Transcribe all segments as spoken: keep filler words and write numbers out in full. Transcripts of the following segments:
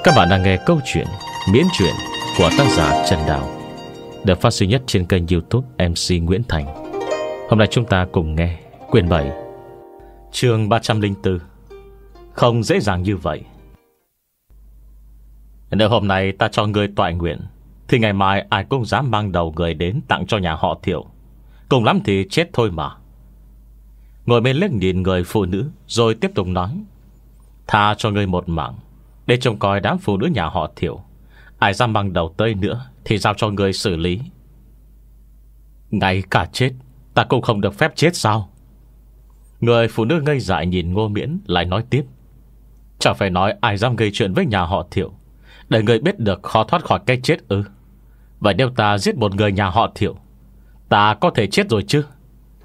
Các bạn đang nghe câu chuyện Miễn truyện của tác giả Trần Đào, được phát sinh nhất trên kênh YouTube em xê Nguyễn Thành. Hôm nay chúng ta cùng nghe quyển bảy, chương ba trăm lẻ bốn. Không dễ dàng như vậy. Nếu hôm nay ta cho ngươi toại nguyện, thì ngày mai ai cũng dám mang đầu người đến tặng cho nhà họ Thiệu. Cùng lắm thì chết thôi mà. Ngồi bên liếc nhìn người phụ nữ, rồi tiếp tục nói: tha cho ngươi một mạng, để trông coi đám phụ nữ nhà họ Thiệu. Ai dám mang đầu tới nữa thì giao cho ngươi xử lý. Ngay cả chết ta cũng không được phép chết sao? Người phụ nữ ngây dại nhìn Ngô Miễn, lại nói tiếp: chẳng phải nói ai dám gây chuyện với nhà họ Thiệu, để người biết được khó thoát khỏi cái chết ư? Vậy nếu ta giết một người nhà họ Thiệu, ta có thể chết rồi chứ?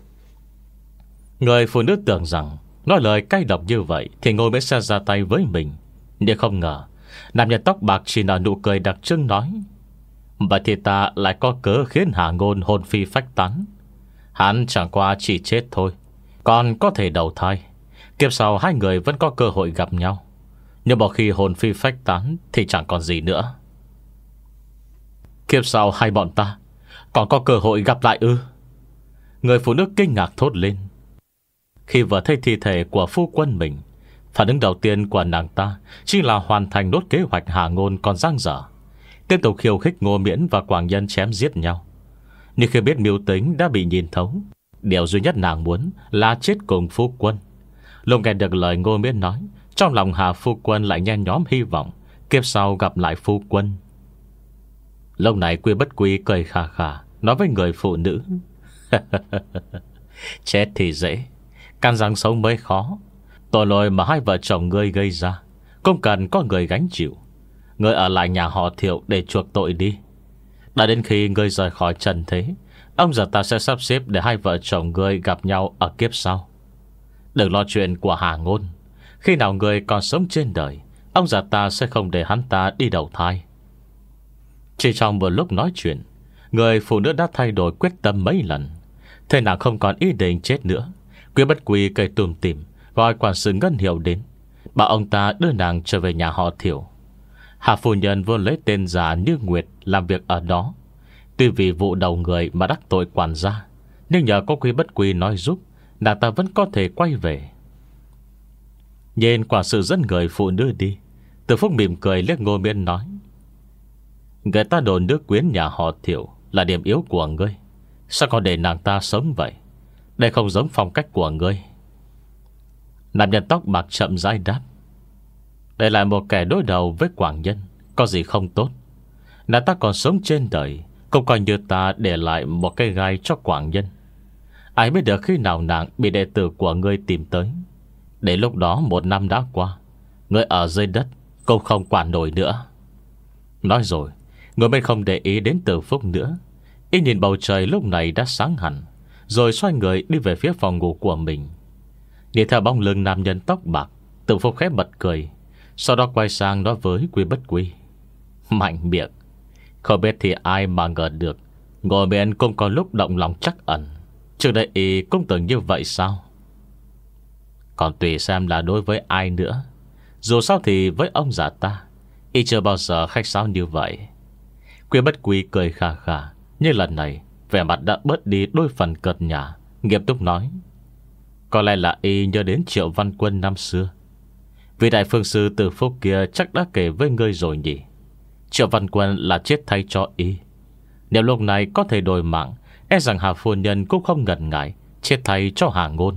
Người phụ nữ tưởng rằng nói lời cay độc như vậy thì Ngô Miễn sẽ ra tay với mình, nhưng không ngờ nam nhân tóc bạc chỉ nở nụ cười đặc trưng nói: vậy thì ta lại có cớ khiến Hà Ngôn hồn phi phách tán. Hắn chẳng qua chỉ chết thôi, còn có thể đầu thai. Kiếp sau hai người vẫn có cơ hội gặp nhau, nhưng một khi hồn phi phách tán thì chẳng còn gì nữa. Kiếp sau hai bọn ta còn có cơ hội gặp lại ư? Người phụ nữ kinh ngạc thốt lên. Khi vừa thấy thi thể của phu quân mình, phản ứng đầu tiên của nàng ta chính là hoàn thành nốt kế hoạch Hà Ngôn còn dang dở, tiếp tục khiêu khích Ngô Miễn và Quảng Nhân chém giết nhau. Nhưng khi biết mưu tính đã bị nhìn thấu, điều duy nhất nàng muốn là chết cùng phu quân. Lúc nghe được lời Ngô Miễn nói, trong lòng Hà phu quân lại nhen nhóm hy vọng kiếp sau gặp lại phu quân. Lúc này Quy Bất Quy cười khà khà, nói với người phụ nữ: chết thì dễ, căn răng sống mới khó. Tội lỗi mà hai vợ chồng ngươi gây ra không cần có người gánh chịu. Ngươi ở lại nhà họ Thiệu để chuộc tội đi. Đã đến khi ngươi rời khỏi trần thế, ông già ta sẽ sắp xếp để hai vợ chồng ngươi gặp nhau ở kiếp sau. Đừng lo chuyện của Hà Ngôn. Khi nào ngươi còn sống trên đời, ông già ta sẽ không để hắn ta đi đầu thai. Chỉ trong một lúc nói chuyện, người phụ nữ đã thay đổi quyết tâm mấy lần. Thế nào không còn ý định chết nữa, Quy Bất Quy cây tùm tìm gọi quản sự Ngân Hiểu đến, bảo ông ta đưa nàng trở về nhà họ Thiệu. Hà phu nhân vốn lấy tên giả Như Nguyệt làm việc ở đó. Tuy vì vụ đầu người mà đắc tội quản gia, nhưng nhờ có Quy Bất Quy nói giúp, nàng ta vẫn có thể quay về. Nhìn quản sự dẫn người phụ nữ đi, Từ Phúc mỉm cười liếc Ngô Miễn nói: người ta đồn nước quyến nhà họ Thiệu là điểm yếu của ngươi, sao còn để nàng ta sống vậy? Đây không giống phong cách của ngươi. Nam nhân tóc bạc chậm rãi đáp: đây là một kẻ đối đầu với Quảng Nhân, có gì không tốt. Nàng ta còn sống trên đời, cũng coi như ta để lại một cái gai cho Quảng Nhân. Ai biết được khi nào nàng bị đệ tử của ngươi tìm tới. Đến lúc đó một năm đã qua, ngươi ở dưới đất cũng không quản nổi nữa. Nói rồi, người bên không để ý đến Từ Phúc nữa. Y nhìn bầu trời lúc này đã sáng hẳn, rồi xoay người đi về phía phòng ngủ của mình. Đi theo bóng lưng nam nhân tóc bạc, Từ Phúc khẽ bật cười, sau đó quay sang nói với Quy Bất Quy: mạnh miệng. Không biết thì ai mà ngờ được Ngồi bên cũng có lúc động lòng chắc ẩn. Trước đây y cũng tưởng như vậy sao? Còn tùy xem là đối với ai nữa. Dù sao thì với ông già ta, y chưa bao giờ khách sáo như vậy. Quy Bất Quy cười khà khà, nhưng lần này vẻ mặt đã bớt đi đôi phần cợt nhả, nghiêm túc nói: có lẽ là y nhớ đến Triệu Văn Quân năm xưa. Vị đại phương sư Từ Phúc kia chắc đã kể với ngươi rồi nhỉ. Triệu Văn Quân là chết thay cho y. Nếu lúc này có thể đổi mạng, e rằng Hà phu nhân cũng không ngần ngại chết thay cho Hà Ngôn.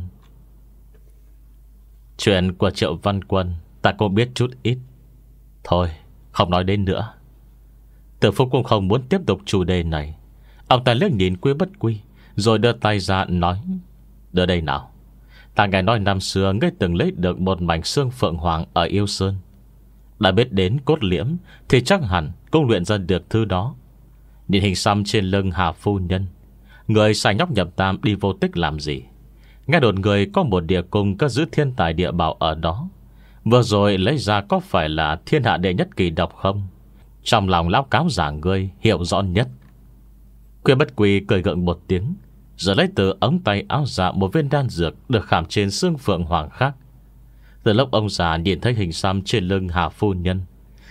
Chuyện của Triệu Văn Quân ta cũng biết chút ít. Thôi không nói đến nữa. Từ Phúc cũng không muốn tiếp tục chủ đề này. Ông ta liếc nhìn Quy Bất Quy, rồi đưa tay ra nói: đưa đây nào. Ta nghe nói năm xưa ngươi từng lấy được một mảnh xương phượng hoàng ở Yêu Sơn. Đã biết đến cốt liễm thì chắc hẳn cũng luyện ra được thứ đó. Nhìn hình xăm trên lưng Hà phu nhân, người xài nhóc nhập tam đi vô tích làm gì? Nghe đồn người có một địa cung cất giữ thiên tài địa bảo ở đó. Vừa rồi lấy ra có phải là thiên hạ đệ nhất kỳ độc không? Trong lòng lão cáo giả ngươi hiểu rõ nhất. Quy Bất Quy cười gượng một tiếng, rồi lấy từ ống tay áo ra một viên đan dược được khảm trên xương phượng hoàng khác. Từ lúc ông già nhìn thấy hình xăm trên lưng Hà phu nhân,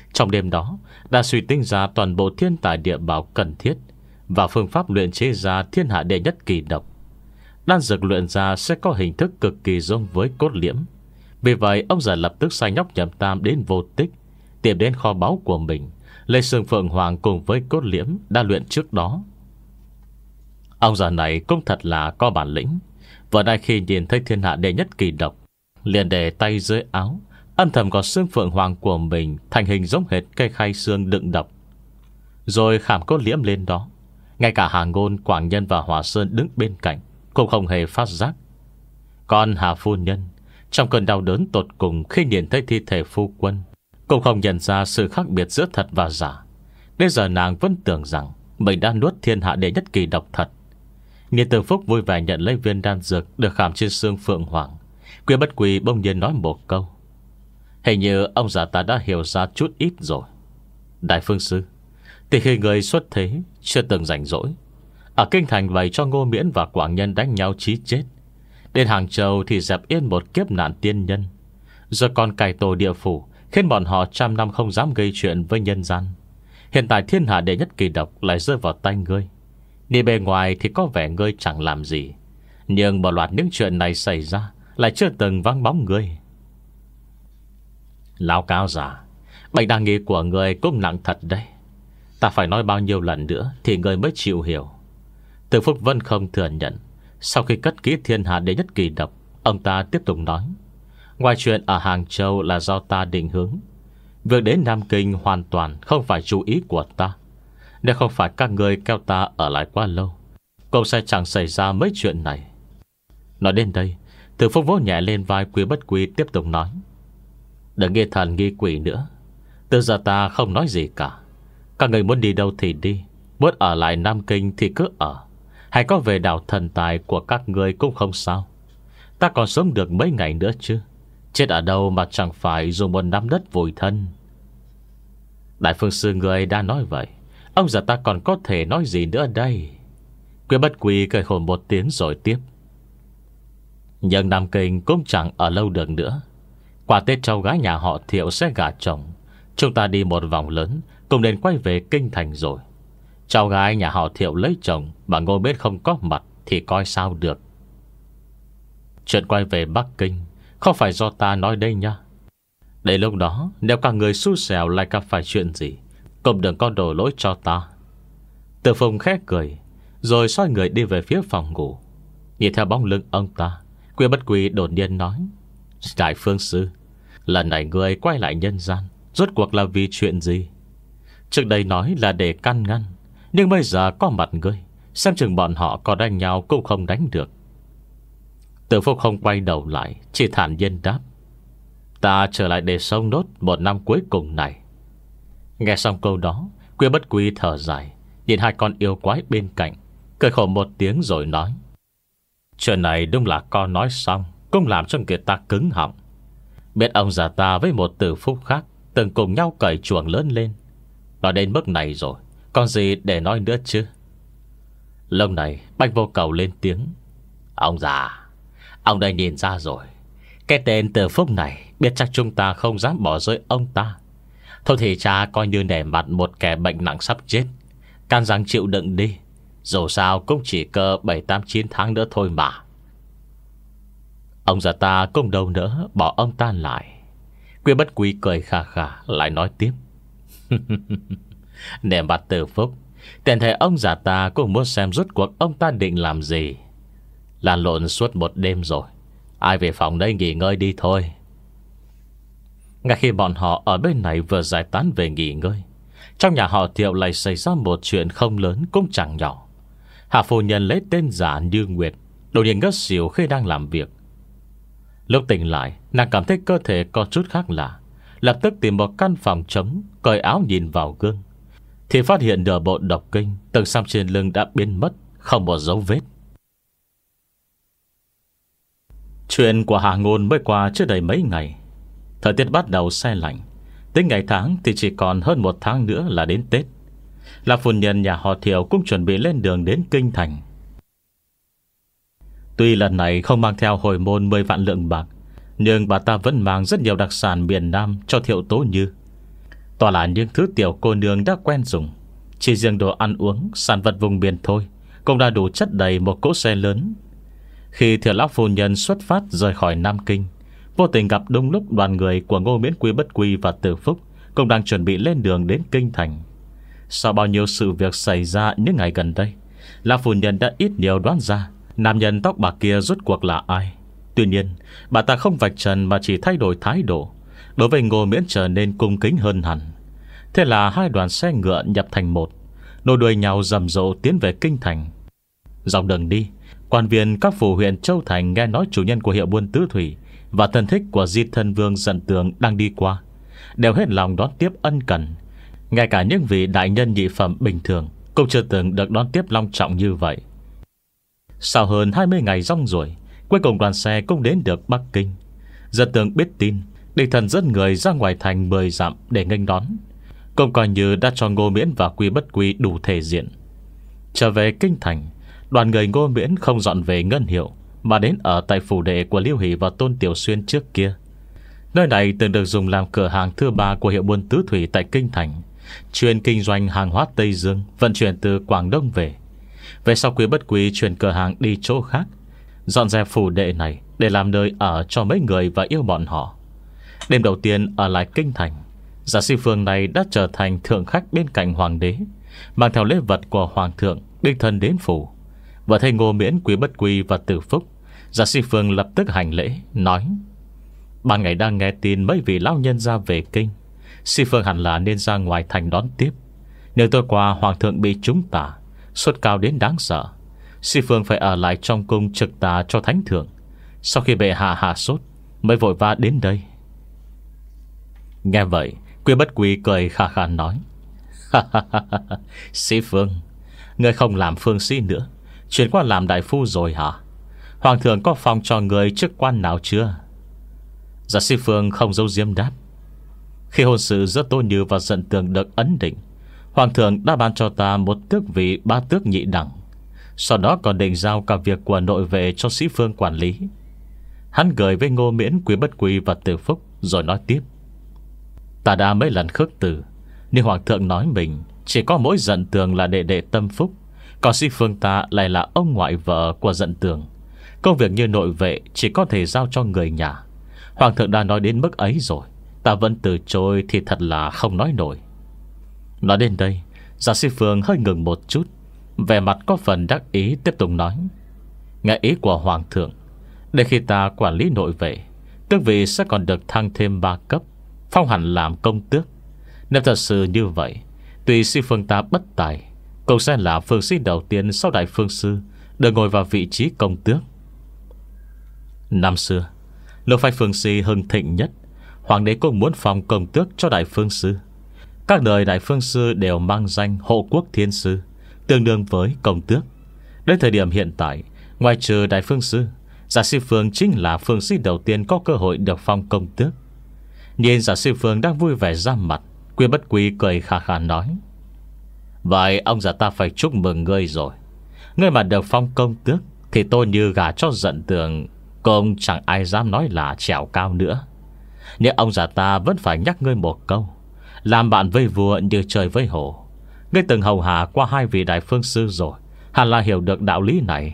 Trong đêm đó đã suy tính ra toàn bộ thiên tài địa bảo cần thiết và phương pháp luyện chế ra thiên hạ đệ nhất kỳ độc. Đan dược luyện ra sẽ có hình thức cực kỳ giống với cốt liễm. Vì vậy ông già lập tức sai nhóc Nhậm Tam đến Vô Tích, tìm đến kho báu của mình, lấy xương phượng hoàng cùng với cốt liễm đã luyện trước đó. Ông già này cũng thật là có bản lĩnh. Vừa nay khi nhìn thấy thiên hạ đệ nhất kỳ độc, liền để tay dưới áo, âm thầm có xương phượng hoàng của mình thành hình giống hệt cây khai xương đựng độc, rồi khảm cốt liễm lên đó. Ngay cả Hà Ngôn, Quảng Nhân và Hòa Sơn đứng bên cạnh cũng không hề phát giác. Còn Hà phu nhân, trong cơn đau đớn tột cùng khi nhìn thấy thi thể phu quân, cũng không nhận ra sự khác biệt giữa thật và giả. Đến giờ nàng vẫn tưởng rằng mình đã nuốt thiên hạ đệ nhất kỳ độc thật. Nghiên Tử Phúc vui vẻ nhận lấy viên đan dược được khảm trên xương phượng hoàng. Quy Bất Quy bỗng nhiên nói một câu: hình như ông già ta đã hiểu ra chút ít rồi. Đại phương sư, từ khi người xuất thế chưa từng rảnh rỗi, ở kinh thành bày cho Ngô Miễn và Quảng Nhân đánh nhau chí chết, đến Hàng Châu thì dẹp yên một kiếp nạn tiên nhân, rồi còn cải tổ địa phủ, khiến bọn họ trăm năm không dám gây chuyện với nhân gian. Hiện tại thiên hạ đệ nhất kỳ độc lại rơi vào tay ngươi. Đi bề ngoài thì có vẻ ngươi chẳng làm gì, nhưng một loạt những chuyện này xảy ra lại chưa từng vắng bóng ngươi. Lão cáo già, bệnh đa nghi của ngươi cũng nặng thật đấy. Ta phải nói bao nhiêu lần nữa thì ngươi mới chịu hiểu. Từ Phúc Vân không thừa nhận. Sau khi cất kỹ thiên hạ đệ nhất kỳ độc, ông ta tiếp tục nói: ngoài chuyện ở Hàng Châu là do ta định hướng, việc đến Nam Kinh hoàn toàn không phải chú ý của ta. Nếu không phải các người kéo ta ở lại quá lâu, cũng sẽ chẳng xảy ra mấy chuyện này. Nói đến đây, Từ Phúc vỗ nhẹ lên vai Quý Bất Quy, tiếp tục nói: đừng nghi thần nghi quỷ nữa. Từ giờ ta không nói gì cả. Các người muốn đi đâu thì đi, muốn ở lại Nam Kinh thì cứ ở, hay có về đảo thần tài của các người cũng không sao. Ta còn sống được mấy ngày nữa chứ. Chết ở đâu mà chẳng phải dùng một nắm đất vùi thân. Đại phương sư người đã nói vậy, ông già ta còn có thể nói gì nữa đây? Quý Bất Quy cười khổ một tiếng rồi tiếp: nhưng Nam Kinh cũng chẳng ở lâu được nữa. Quả Tết cháu gái nhà họ Thiệu sẽ gả chồng, chúng ta đi một vòng lớn cũng nên quay về kinh thành rồi. Cháu gái nhà họ Thiệu lấy chồng mà Ngô Miễn không có mặt thì coi sao được. Chuyện quay về Bắc Kinh không phải do ta nói đây nha. Để lúc đó nếu cả người xui xẻo lại gặp phải chuyện gì, cũng đừng có đổ lỗi cho ta. Từ Phùng khẽ cười, rồi xoay người đi về phía phòng ngủ. Nhìn theo bóng lưng ông ta, Quy Bất Quy đột nhiên nói: đại phương sư, lần này người quay lại nhân gian rốt cuộc là vì chuyện gì? Trước đây nói là để can ngăn, nhưng bây giờ có mặt ngươi, xem chừng bọn họ có đánh nhau cũng không đánh được. Từ Phúc không quay đầu lại, chỉ thản nhiên đáp: ta trở lại để sống nốt một năm cuối cùng này. Nghe xong câu đó, Quy Bất Quy thở dài, nhìn hai con yêu quái bên cạnh, cười khổ một tiếng rồi nói: chuyện này đúng là con nói xong cũng làm cho người ta cứng họng. Biết ông già ta với một Từ Phúc khác từng cùng nhau cởi chuồng lớn lên, nói đến mức này rồi, còn gì để nói nữa chứ? Lúc này Bạch Vô Cầu lên tiếng: ông già, ông đã nhìn ra rồi. Cái tên Từ Phúc này biết chắc chúng ta không dám bỏ rơi ông ta. Thôi thì cha coi như nể mặt một kẻ bệnh nặng sắp chết, can rằng chịu đựng đi. Dù sao cũng chỉ cơ bảy tám chín tháng nữa thôi mà. Ông già ta cũng đâu nữa bỏ ông ta lại. Quy Bất Quy cười khà khà lại nói tiếp: nể mặt Từ Phúc, tiền thể ông già ta cũng muốn xem rốt cuộc ông ta định làm gì. Lan lộn suốt một đêm rồi, ai về phòng đây nghỉ ngơi đi thôi. Ngay khi bọn họ ở bên này vừa giải tán về nghỉ ngơi, trong nhà họ Thiệu lại xảy ra một chuyện không lớn cũng chẳng nhỏ. Hạ phu nhân lấy tên giả Như Nguyệt đột nhiên ngất xỉu khi đang làm việc. Lúc tỉnh lại, nàng cảm thấy cơ thể có chút khác lạ, lập tức tìm một căn phòng trống, cởi áo nhìn vào gương, thì phát hiện nửa bộ độc kinh từng xăm trên lưng đã biến mất, không một dấu vết. Chuyện của Hà Ngôn mới qua chưa đầy mấy ngày. Thời tiết bắt đầu se lạnh, tính ngày tháng thì chỉ còn hơn một tháng nữa là đến Tết. Là phu nhân nhà họ Thiệu cũng chuẩn bị lên đường đến kinh thành. Tuy lần này không mang theo hồi môn mười vạn lượng bạc, nhưng bà ta vẫn mang rất nhiều đặc sản miền Nam cho Thiệu Tố Như. Toàn là những thứ tiểu cô nương đã quen dùng. Chỉ riêng đồ ăn uống, sản vật vùng biển thôi cũng đã đủ chất đầy một cỗ xe lớn. Khi Thiệu lão phu nhân xuất phát rời khỏi Nam Kinh, vô tình gặp đúng lúc đoàn người của Ngô Miễn, Quý Bất Quy và Từ Phúc cũng đang chuẩn bị lên đường đến Kinh Thành. Sau bao nhiêu sự việc xảy ra những ngày gần đây, lão phu nhân đã ít nhiều đoán ra nam nhân tóc bạc kia rốt cuộc là ai. Tuy nhiên, bà ta không vạch trần mà chỉ thay đổi thái độ, đối với Ngô Miễn trở nên cung kính hơn hẳn. Thế là hai đoàn xe ngựa nhập thành một, nối đuôi nhau rầm rộ tiến về Kinh Thành. Dọc đường đi, quan viên các phủ huyện Châu Thành nghe nói chủ nhân của hiệu buôn Tứ Thủy và thân thích của Di Thân Vương Dận Tường đang đi qua, đều hết lòng đón tiếp ân cần. Ngay cả những vị đại nhân nhị phẩm bình thường cũng chưa từng được đón tiếp long trọng như vậy. Sau hơn hai mươi ngày rong ruổi, cuối cùng đoàn xe cũng đến được Bắc Kinh. Dận Tường biết tin, đích thân dẫn người ra ngoài thành mười dặm để nghênh đón, cũng coi như đã cho Ngô Miễn và Quý Bất Quy đủ thể diện. Trở về Kinh Thành, đoàn người Ngô Miễn không dọn về Ngân Hiệu, mà đến ở tại phủ đệ của Liêu Hỷ và Tôn Tiểu Xuyên trước kia. Nơi này từng được dùng làm cửa hàng thứ ba của hiệu buôn Tứ Thủy tại Kinh Thành, chuyên kinh doanh hàng hóa Tây Dương, vận chuyển từ Quảng Đông về. Về sau Quý Bất Quy chuyển cửa hàng đi chỗ khác, dọn dẹp phủ đệ này để làm nơi ở cho mấy người và yêu bọn họ. Đêm đầu tiên ở lại Kinh Thành, Giả Si Phương này đã trở thành thượng khách bên cạnh hoàng đế, mang theo lễ vật của hoàng thượng đích thân đến phủ. Và thấy Ngô Miễn, Quý Bất Quy và Từ Phúc, Giả Si Phương lập tức hành lễ, nói: ban ngày đang nghe tin mấy vị lão nhân ra về kinh, Si Phương hẳn là nên ra ngoài thành đón tiếp. Nếu tôi qua hoàng thượng bị trúng tà, sốt cao đến đáng sợ, Si Phương phải ở lại trong cung trực tà cho thánh thượng. Sau khi bệ hạ hạ sốt mới vội vã đến đây. Nghe vậy, Quý Bất Quy cười khà khà nói: Si Phương, ngươi không làm phương sĩ nữa, chuyển qua làm đại phu rồi hả? Hoàng thượng có phong cho người chức quan nào chưa? Giả Si Phương không giấu diếm đáp: khi hôn sự giữa Tô Như và Dận Tường được ấn định, hoàng thượng đã ban cho ta một tước vị ba tước nhị đẳng. Sau đó còn định giao cả việc của nội vệ cho Sĩ Phương quản lý. Hắn gửi với Ngô Miễn, Quý Bất Quy và Từ Phúc, rồi nói tiếp: ta đã mấy lần khước từ, nhưng hoàng thượng nói mình chỉ có mỗi Dận Tường là đệ đệ tâm phúc, còn Sĩ Phương ta lại là ông ngoại vợ của Dận Tường. Công việc như nội vệ chỉ có thể giao cho người nhà. Hoàng thượng đã nói đến mức ấy rồi, ta vẫn từ chối thì thật là không nói nổi. Nói đến đây, Giả Si Phương hơi ngừng một chút, vẻ mặt có phần đắc ý tiếp tục nói: nghe ý của hoàng thượng, để khi ta quản lý nội vệ, tước vị sẽ còn được thăng thêm ba cấp, phong hẳn làm công tước. Nếu thật sự như vậy, tuy Si Phương ta bất tài, cũng sẽ là phương sĩ đầu tiên sau đại phương sư được ngồi vào vị trí công tước. Năm xưa, lúc phái phương sĩ hưng thịnh nhất, hoàng đế cũng muốn phong công tước cho đại phương sư. Các đời đại phương sư đều mang danh hộ quốc thiên sư, tương đương với công tước. Đến thời điểm hiện tại, ngoài trừ đại phương sư, Giả Si Phương chính là phương sĩ đầu tiên có cơ hội được phong công tước. Nhìn Giả Si Phương đang vui vẻ ra mặt, Quý Bất Quy cười khà khà nói: vậy ông già ta phải chúc mừng ngươi rồi. Ngươi mà được phong công tước thì tôi như gà cho Dận Tường cũng chẳng ai dám nói là trèo cao nữa. Nhưng ông già ta vẫn phải nhắc ngươi một câu: làm bạn với vua như trời với hổ. Ngươi từng hầu hạ qua hai vị đại phương sư rồi, hẳn là hiểu được đạo lý này.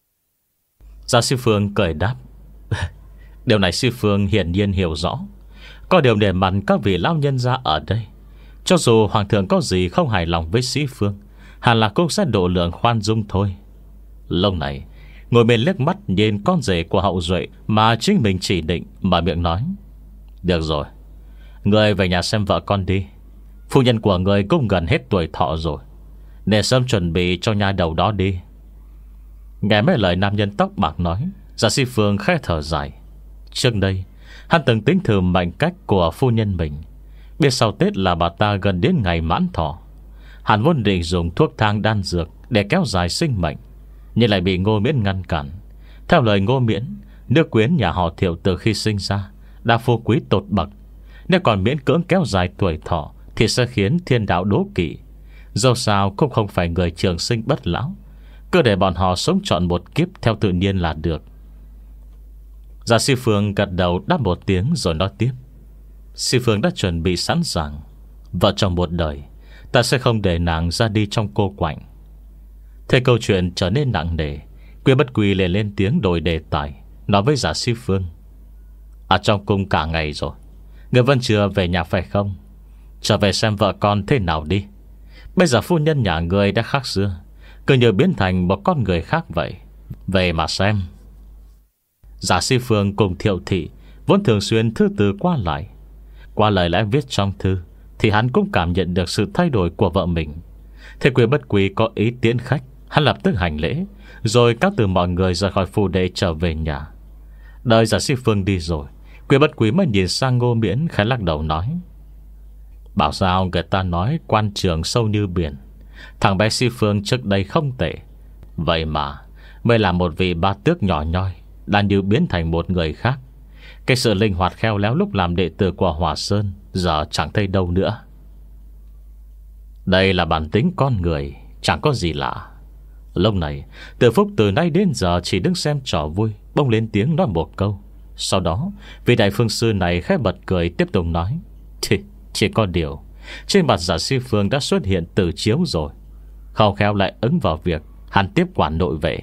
Giả Si Phương cười đáp: điều này Si Phương hiển nhiên hiểu rõ. Có điều để mặt các vị lão nhân ra ở đây, cho dù hoàng thượng có gì không hài lòng với Si Phương, hẳn là cũng sẽ độ lượng khoan dung thôi. Lúc này, ngồi bên liếc mắt nhìn con rể của hậu duệ mà chính mình chỉ định, mà miệng nói: được rồi, người về nhà xem vợ con đi. Phu nhân của người cũng gần hết tuổi thọ rồi, để sớm chuẩn bị cho nha đầu đó đi. Nghe mấy lời nam nhân tóc bạc nói, Giả Si Phương khẽ thở dài. Trước đây hắn từng tính thử mệnh cách của phu nhân mình, biết sau Tết là bà ta gần đến ngày mãn thọ. Hắn vốn định dùng thuốc thang đan dược để kéo dài sinh mệnh, nhưng lại bị Ngô Miễn ngăn cản. Theo lời Ngô Miễn, nước quyến nhà họ Thiệu từ khi sinh ra đã phú quý tột bậc, nếu còn miễn cưỡng kéo dài tuổi thọ thì sẽ khiến thiên đạo đố kỵ. Dẫu sao cũng không phải người trường sinh bất lão, cứ để bọn họ sống trọn một kiếp theo tự nhiên là được. Giả Si Phương gật đầu đáp một tiếng rồi nói tiếp: Si Phương đã chuẩn bị sẵn sàng. Vợ chồng một đời, ta sẽ không để nàng ra đi trong cô quạnh. Thế câu chuyện trở nên nặng nề, Quy Bất Quy liền lên tiếng đổi đề tài, nói với Giả Si Phương: ở trong cung cả ngày rồi, người vẫn chưa về nhà phải không? Trở về xem vợ con thế nào đi. Bây giờ phu nhân nhà người đã khác xưa, cứ như biến thành một con người khác vậy. Về mà xem. Giả Si Phương cùng Thiệu Thị vốn thường xuyên thư từ qua lại. Qua lời lẽ viết trong thư thì hắn cũng cảm nhận được sự thay đổi của vợ mình. Thế Quy Bất Quy có ý tiễn khách, hắn lập tức hành lễ, rồi cáo từ mọi người rời khỏi phủ để trở về nhà. Đợi Giả Si Phương đi rồi, Quy Bất Quy mới nhìn sang Ngô Miễn khẽ lắc đầu nói: bảo sao người ta nói quan trường sâu như biển. Thằng bé Si Phương trước đây không tệ, vậy mà mới là một vị ba tước nhỏ nhoi đã như biến thành một người khác. Cái sự linh hoạt khéo léo lúc làm đệ tử của Hòa Sơn giờ chẳng thấy đâu nữa. Đây là bản tính con người, chẳng có gì lạ. Lúc này Từ Phúc từ nay đến giờ chỉ đứng xem trò vui, bỗng lên tiếng nói một câu. Sau đó vị đại phương sư này khẽ bật cười, tiếp tục nói: Thì chỉ có điều trên mặt Giả Si Phương đã xuất hiện từ chiếu rồi, không khéo lại ứng vào việc hắn tiếp quản nội vệ.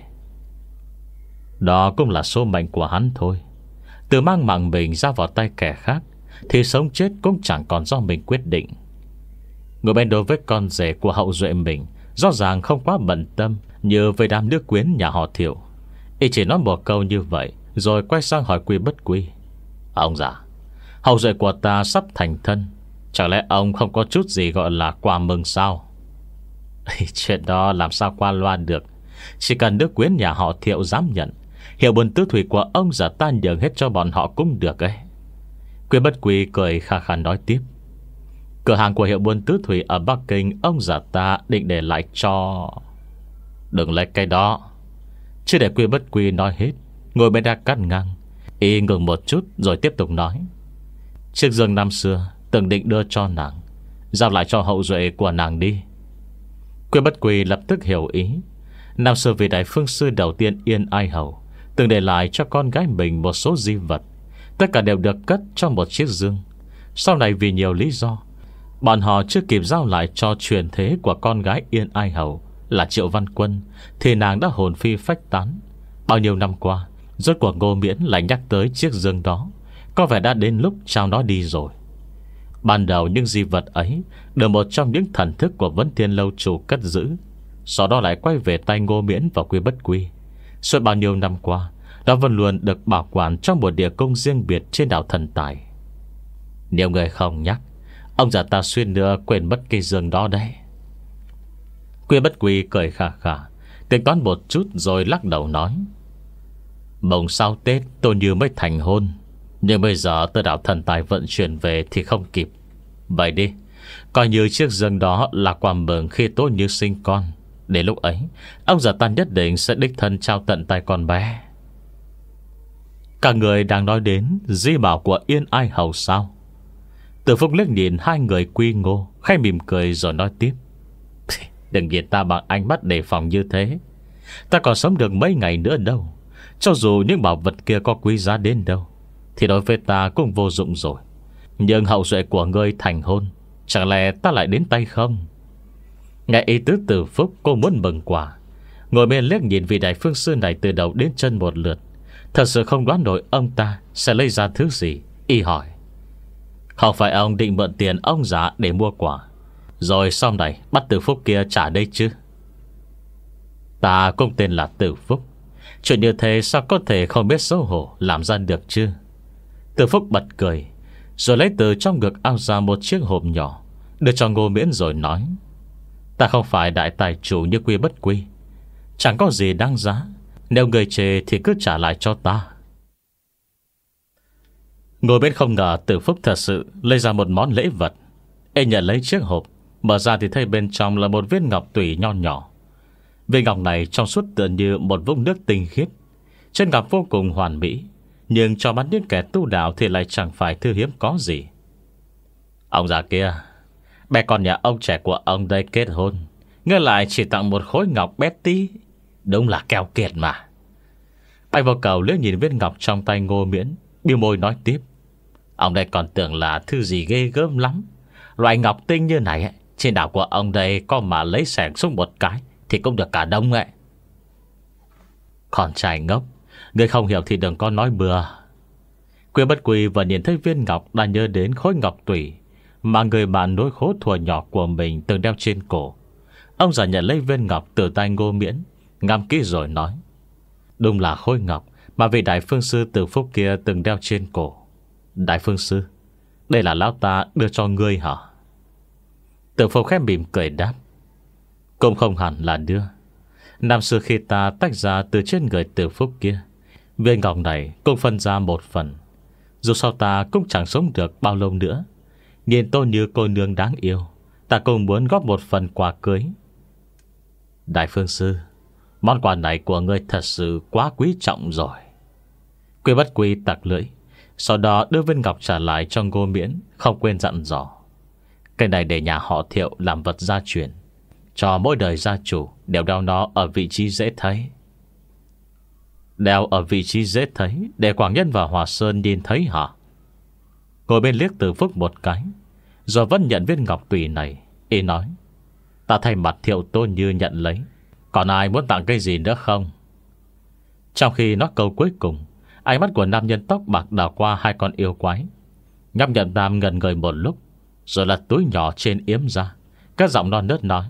Đó cũng là số mệnh của hắn thôi. Từ mang mạng mình ra vào tay kẻ khác thì sống chết cũng chẳng còn do mình quyết định. Người bên đối với con rể của hậu duệ mình rõ ràng không quá bận tâm như với đám nữ quyến nhà họ Thiệu. Y chỉ nói một câu như vậy, rồi quay sang hỏi Quy Bất Quy: ông già, hậu duệ của ta sắp thành thân, chẳng lẽ ông không có chút gì gọi là quà mừng sao? Chuyện đó làm sao qua loa được. Chỉ cần nữ quyến nhà họ Thiệu dám nhận, Hiệu Buồn Tứ Thủy của ông già ta nhường hết cho bọn họ cũng được ấy. Quy Bất Quy cười khà khà nói tiếp: cửa hàng của Hiệu Buồn Tứ Thủy ở Bắc Kinh ông già ta định để lại cho... Đừng lấy cái đó. Chứ để Quy Bất Quy nói hết, ngồi bên đã cắt ngang. Y ngừng một chút rồi tiếp tục nói: chiếc giường năm xưa từng định đưa cho nàng, giao lại cho hậu duệ của nàng đi. Quy Bất Quy lập tức hiểu ý. Năm xưa vị đại phương sư đầu tiên Yên Ai Hầu từng để lại cho con gái mình một số di vật, tất cả đều được cất trong một chiếc dương. Sau này vì nhiều lý do, bọn họ chưa kịp giao lại cho truyền thế của con gái Yên Ai Hầu là Triệu Văn Quân thì nàng đã hồn phi phách tán. Bao nhiêu năm qua, rốt cuộc Ngô Miễn lại nhắc tới chiếc dương đó, có vẻ đã đến lúc trao nó đi rồi. Ban đầu những di vật ấy được một trong những thần thức của Vấn Thiên Lâu chủ cất giữ, sau đó lại quay về tay Ngô Miễn và Quy Bất Quy. Suốt bao nhiêu năm qua, nó vẫn luôn được bảo quản trong một địa cung riêng biệt trên đảo Thần Tài. Nếu người không nhắc, ông già ta xuyên nữa quên mất cái giường đó đấy. Quy Bất Quy cười khà khà, tính toán một chút rồi lắc đầu nói: mồng sau Tết tôi như mới thành hôn, nhưng bây giờ từ đảo Thần Tài vận chuyển về thì không kịp. Vậy đi, coi như chiếc giường đó là quà mừng khi tôi như sinh con. Đến lúc ấy, ông già ta nhất định sẽ đích thân trao tận tay con bé. Cả người đang nói đến di bảo của Yên Ai Hầu sao? Từ Phúc liếc nhìn hai người Quy Ngô, khẽ mỉm cười rồi nói tiếp: đừng nhìn ta bằng ánh mắt đề phòng như thế. Ta còn sống được mấy ngày nữa đâu. Cho dù những bảo vật kia có quý giá đến đâu thì đối với ta cũng vô dụng rồi. Nhưng hậu duệ của ngươi thành hôn, chẳng lẽ ta lại đến tay không? Nghe ý tứ Từ Phúc, cô muốn mừng quả. Ngồi bên liếc nhìn vị đại phương sư này từ đầu đến chân một lượt, thật sự không đoán nổi ông ta sẽ lấy ra thứ gì. Y hỏi: không phải ông định mượn tiền ông già để mua quả, rồi sau này bắt Từ Phúc kia trả đây chứ? Ta cũng tên là Từ Phúc, chuyện như thế sao có thể không biết xấu hổ làm ra được chứ? Từ Phúc bật cười, rồi lấy từ trong ngực ao ra một chiếc hộp nhỏ, đưa cho Ngô Miễn rồi nói: ta không phải đại tài chủ như Quy Bất Quy, chẳng có gì đáng giá. Nếu người chê thì cứ trả lại cho ta. Ngồi bên không ngờ Từ Phúc thật sự lấy ra một món lễ vật. Ê nhận lấy chiếc hộp, mở ra thì thấy bên trong là một viên ngọc tủy nho nhỏ. Viên ngọc này trong suốt tựa như một vũng nước tinh khiết, trên ngọc vô cùng hoàn mỹ, nhưng cho mắt những kẻ tu đạo thì lại chẳng phải thứ hiếm có gì. Ông già kia, bé con nhà ông trẻ của ông đây kết hôn, ngươi lại chỉ tặng một khối ngọc bé tí, đúng là keo kiệt mà. Bạch Vô Cầu liếc nhìn viên ngọc trong tay Ngô Miễn, bĩu môi nói tiếp: ông đây còn tưởng là thứ gì ghê gớm lắm, Loại ngọc tinh như này ấy, trên đảo của ông đây có mà lấy xẻng xuống một cái thì cũng được cả đông ấy. Con trai ngốc, người không hiểu thì đừng có nói bừa. Quyên Bất Quy vừa nhìn thấy viên ngọc đã nhớ đến khối ngọc tủy mà người bạn nối khố thuở nhỏ của mình từng đeo trên cổ. Ông già nhận lấy viên ngọc từ tay Ngô Miễn, ngắm kỹ rồi nói: đúng là khối ngọc mà vị đại phương sư Từ Phúc kia từng đeo trên cổ. Đại phương sư, đây là lão ta đưa cho ngươi hả? Từ Phúc khẽ mỉm cười đáp: cũng không hẳn là đưa. Năm xưa khi ta tách ra từ trên người Từ Phúc kia, viên ngọc này cũng phân ra một phần. Dù sao ta cũng chẳng sống được bao lâu nữa, nhìn tôi như cô nương đáng yêu, ta cũng muốn góp một phần quà cưới. Đại phương sư, món quà này của ngươi thật sự quá quý trọng rồi. Quy Bất Quy tặc lưỡi, sau đó đưa viên ngọc trả lại cho Ngô Miễn, không quên dặn dò: cái này để nhà họ Thiệu làm vật gia truyền, cho mỗi đời gia chủ đều đeo nó ở vị trí dễ thấy. Đeo ở vị trí dễ thấy để Quảng Nhân và Hòa Sơn nhìn thấy hả? Ngồi bên liếc Từ Phúc một cái, rồi vẫn nhận viên ngọc tùy này. Y nói: ta thay mặt Thiệu Tôn Như nhận lấy. Còn ai muốn tặng cái gì nữa không? Trong khi nói câu cuối cùng, ánh mắt của nam nhân tóc bạc đảo qua hai con yêu quái. Nhóc nhận tam ngần người một lúc, rồi lật túi nhỏ trên yếm ra, các giọng non nớt nói: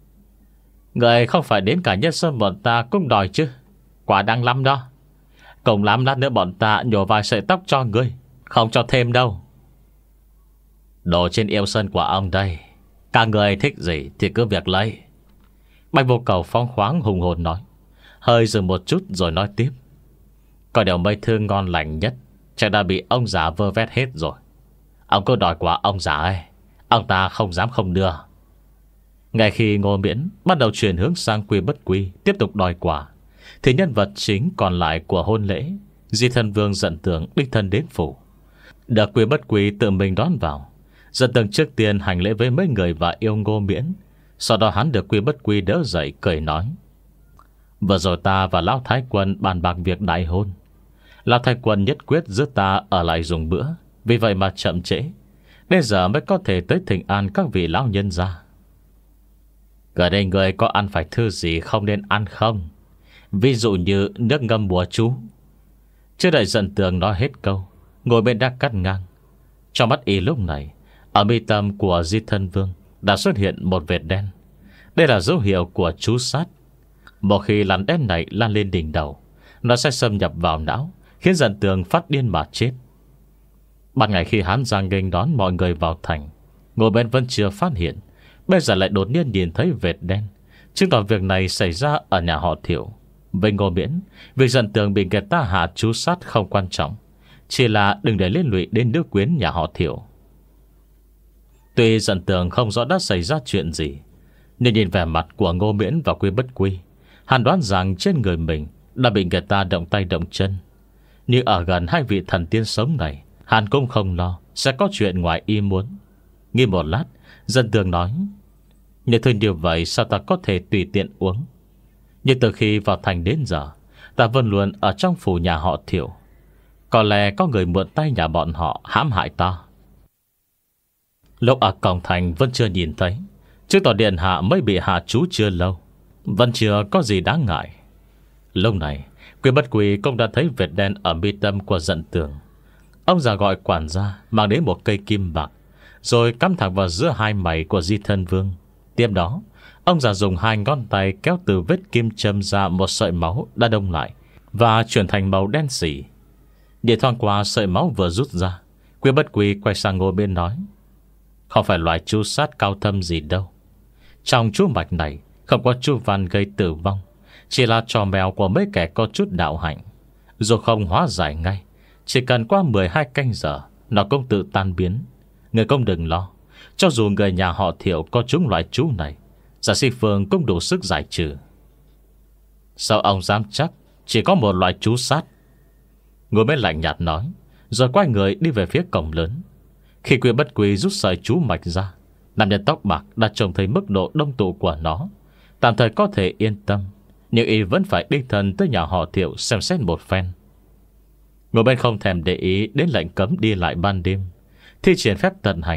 người không phải đến cả Nhân Sơn bọn ta cũng đòi chứ? Quả đáng lắm đó. Cùng lắm lát nữa bọn ta nhổ vài sợi tóc cho ngươi, không cho thêm đâu. Đồ trên yêu sơn của ông đây, các người thích gì thì cứ việc lấy. Bạch Vô Cầu phóng khoáng hùng hồn nói, hơi dừng một chút rồi nói tiếp: coi điều mây thương ngon lành nhất chắc đã bị ông già vơ vét hết rồi. Ông cứ đòi quả ông già ấy, ông ta không dám không đưa. Ngay khi Ngô Miễn bắt đầu chuyển hướng sang Quy Bất Quy tiếp tục đòi quả, thì nhân vật chính còn lại của hôn lễ, Di Thân Vương Dận Tường đích thân đến phủ, được Quy Bất Quy tự mình đón vào. Dận Tường trước tiên hành lễ với mấy người và yêu Ngô Miễn. Sau đó hắn được Quy Bất Quy đỡ dậy cười nói: vừa rồi ta và Lão Thái Quân bàn bạc việc đại hôn. Lão Thái Quân nhất quyết giữ ta ở lại dùng bữa, vì vậy mà chậm trễ, đến giờ mới có thể tới thỉnh an các vị lão nhân gia. Ở đây người có ăn phải thứ gì không nên ăn không? Ví dụ như nước ngâm bùa chú. Chưa đợi Dận Tường nói hết câu, ngồi bên đã cắt ngang. Trong mắt y lúc này, ở mi tâm của Di Thân Vương đã xuất hiện một vệt đen. Đây là dấu hiệu của chú sát. Một khi làn đen này lan lên đỉnh đầu, nó sẽ xâm nhập vào não, khiến Dận Tường phát điên mà chết. Ban ngày khi hắn ra nghênh đón mọi người vào thành, ngồi bên vẫn chưa phát hiện, bây giờ lại đột nhiên nhìn thấy vệt đen, chứng tỏ việc này xảy ra ở nhà họ Thiệu. Với Ngô Miễn, việc Dận Tường bị người ta hạ chú sát không quan trọng, chỉ là đừng để liên lụy đến nữ quyến nhà họ Thiệu. Tuy Dận Tường không rõ đã xảy ra chuyện gì, nhưng nhìn vẻ mặt của Ngô Miễn và Quy Bất Quy, hắn đoán rằng trên người mình đã bị người ta động tay động chân. Nhưng ở gần hai vị thần tiên sống này, hắn cũng không lo sẽ có chuyện ngoài ý muốn. Nghĩ một lát, Dận Tường nói: như thôi điều vậy sao ta có thể tùy tiện uống? Nhưng từ khi vào thành đến giờ, ta vẫn luôn ở trong phủ nhà họ Thiệu. Có lẽ có người mượn tay nhà bọn họ hãm hại ta. Lúc ở cổng thành vẫn chưa nhìn thấy, chứng tỏ điện hạ mới bị hạ chú chưa lâu, vẫn chưa có gì đáng ngại. Lúc này Quy Bất Quy cũng đã thấy vệt đen ở mi tâm của Dận Tường. Ông già gọi quản gia mang đến một cây kim bạc, rồi cắm thẳng vào giữa hai mày của Di Thân Vương. Tiếp đó, ông già dùng hai ngón tay kéo từ vết kim châm ra một sợi máu đã đông lại và chuyển thành màu đen xỉ. Để thoáng qua sợi máu vừa rút ra, Quy Bất Quy quay sang Ngô Miễn nói: không phải loại chú sát cao thâm gì đâu. Trong chú mạch này không có chú văn gây tử vong, chỉ là trò mèo của mấy kẻ có chút đạo hạnh. Dù không hóa giải ngay, chỉ cần qua mười hai canh giờ nó cũng tự tan biến. Người công đừng lo, cho dù người nhà họ Thiệu có trúng loại chú này, Giả Sĩ Phương cũng đủ sức giải trừ. Sao ông dám chắc chỉ có một loại chú sát? Ngồi bên lạnh nhạt nói, rồi quay người đi về phía cổng lớn. Khi Quy Bất Quy rút sợi chú mạch ra, nam nhân tóc bạc đã trông thấy mức độ đông tụ của nó, tạm thời có thể yên tâm. Nhưng y vẫn phải đích thân tới nhà họ Thiệu xem xét một phen. Ngồi bên không thèm để ý đến lệnh cấm đi lại ban đêm, thi triển phép tận hành,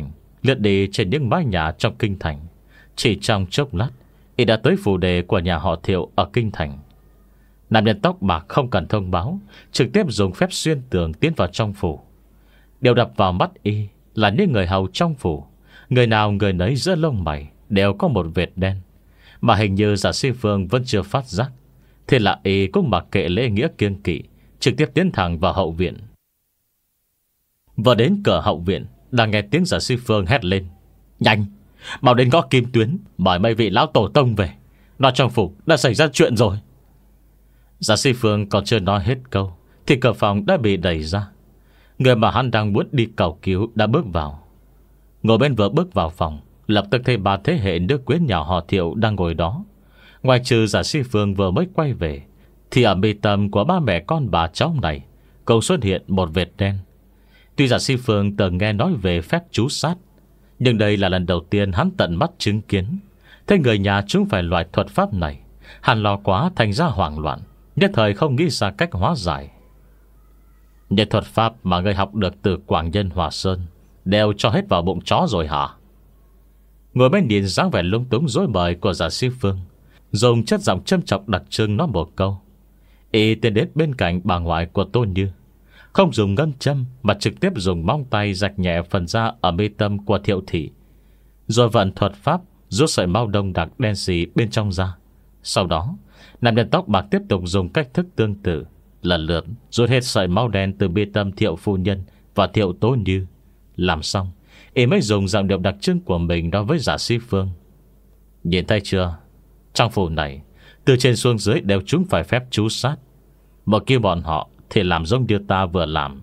lướt đi trên những mái nhà trong kinh thành. Chỉ trong chốc lát, y đã tới phủ đề của nhà họ Thiệu ở kinh thành. Nam nhân tóc bạc không cần thông báo, trực tiếp dùng phép xuyên tường tiến vào trong phủ. Điều đập vào mắt y là những người hầu trong phủ, người nào người nấy giữa lông mày đều có một vệt đen, mà hình như Giả Si Phương vẫn chưa phát giác. Thế là y cũng mặc kệ lễ nghĩa kiêng kỵ, trực tiếp tiến thẳng vào hậu viện. Vừa đến cửa hậu viện, đang nghe tiếng Giả Si Phương hét lên: "Nhanh, mau đến gõ kim tuyến, mời mấy vị lão tổ tông về. Nói trong phủ đã xảy ra chuyện rồi." Giả Si Phương còn chưa nói hết câu thì cửa phòng đã bị đẩy ra. Người mà hắn đang muốn đi cầu cứu đã bước vào. Ngồi bên vừa bước vào phòng, lập tức thấy ba thế hệ nước quyến nhà họ Thiệu đang ngồi đó. Ngoài trừ Giả Si Phương vừa mới quay về, thì ở mi tâm của ba mẹ con bà cháu này cũng xuất hiện một vệt đen. Tuy Giả Si Phương từng nghe nói về phép chú sát, nhưng đây là lần đầu tiên hắn tận mắt chứng kiến. Thế người nhà chúng phải loại thuật pháp này, hắn lo quá thành ra hoảng loạn, nhất thời không nghĩ ra cách hóa giải. Những thuật pháp mà người học được từ Quảng Nhân Hòa Sơn đều cho hết vào bụng chó rồi hả? Ngồi bên nhìn dáng vẻ lung túng rối bời của Giả Si Phương, dùng chất giọng châm chọc đặc trưng nói một câu. Y tiến đến bên cạnh bà ngoại của Tôn Như, không dùng ngân châm mà trực tiếp dùng móng tay rạch nhẹ phần da ở mi tâm của Thiệu thị, rồi vận thuật pháp rút sợi máu đông đặc đen xì bên trong ra. Sau đó, nam nhân tóc bạc tiếp tục dùng cách thức tương tự, lần lượt rút hết sợi máu đen từ mi tâm Thiệu phu nhân và Thiệu Tố Như. Làm xong, y mới dùng giọng điệu đặc trưng của mình nói với Giả Si Phương: "Nhìn thấy chưa, trong phủ này từ trên xuống dưới đều chúng phải phép chú sát. Một kêu bọn họ thì làm giống như ta vừa làm."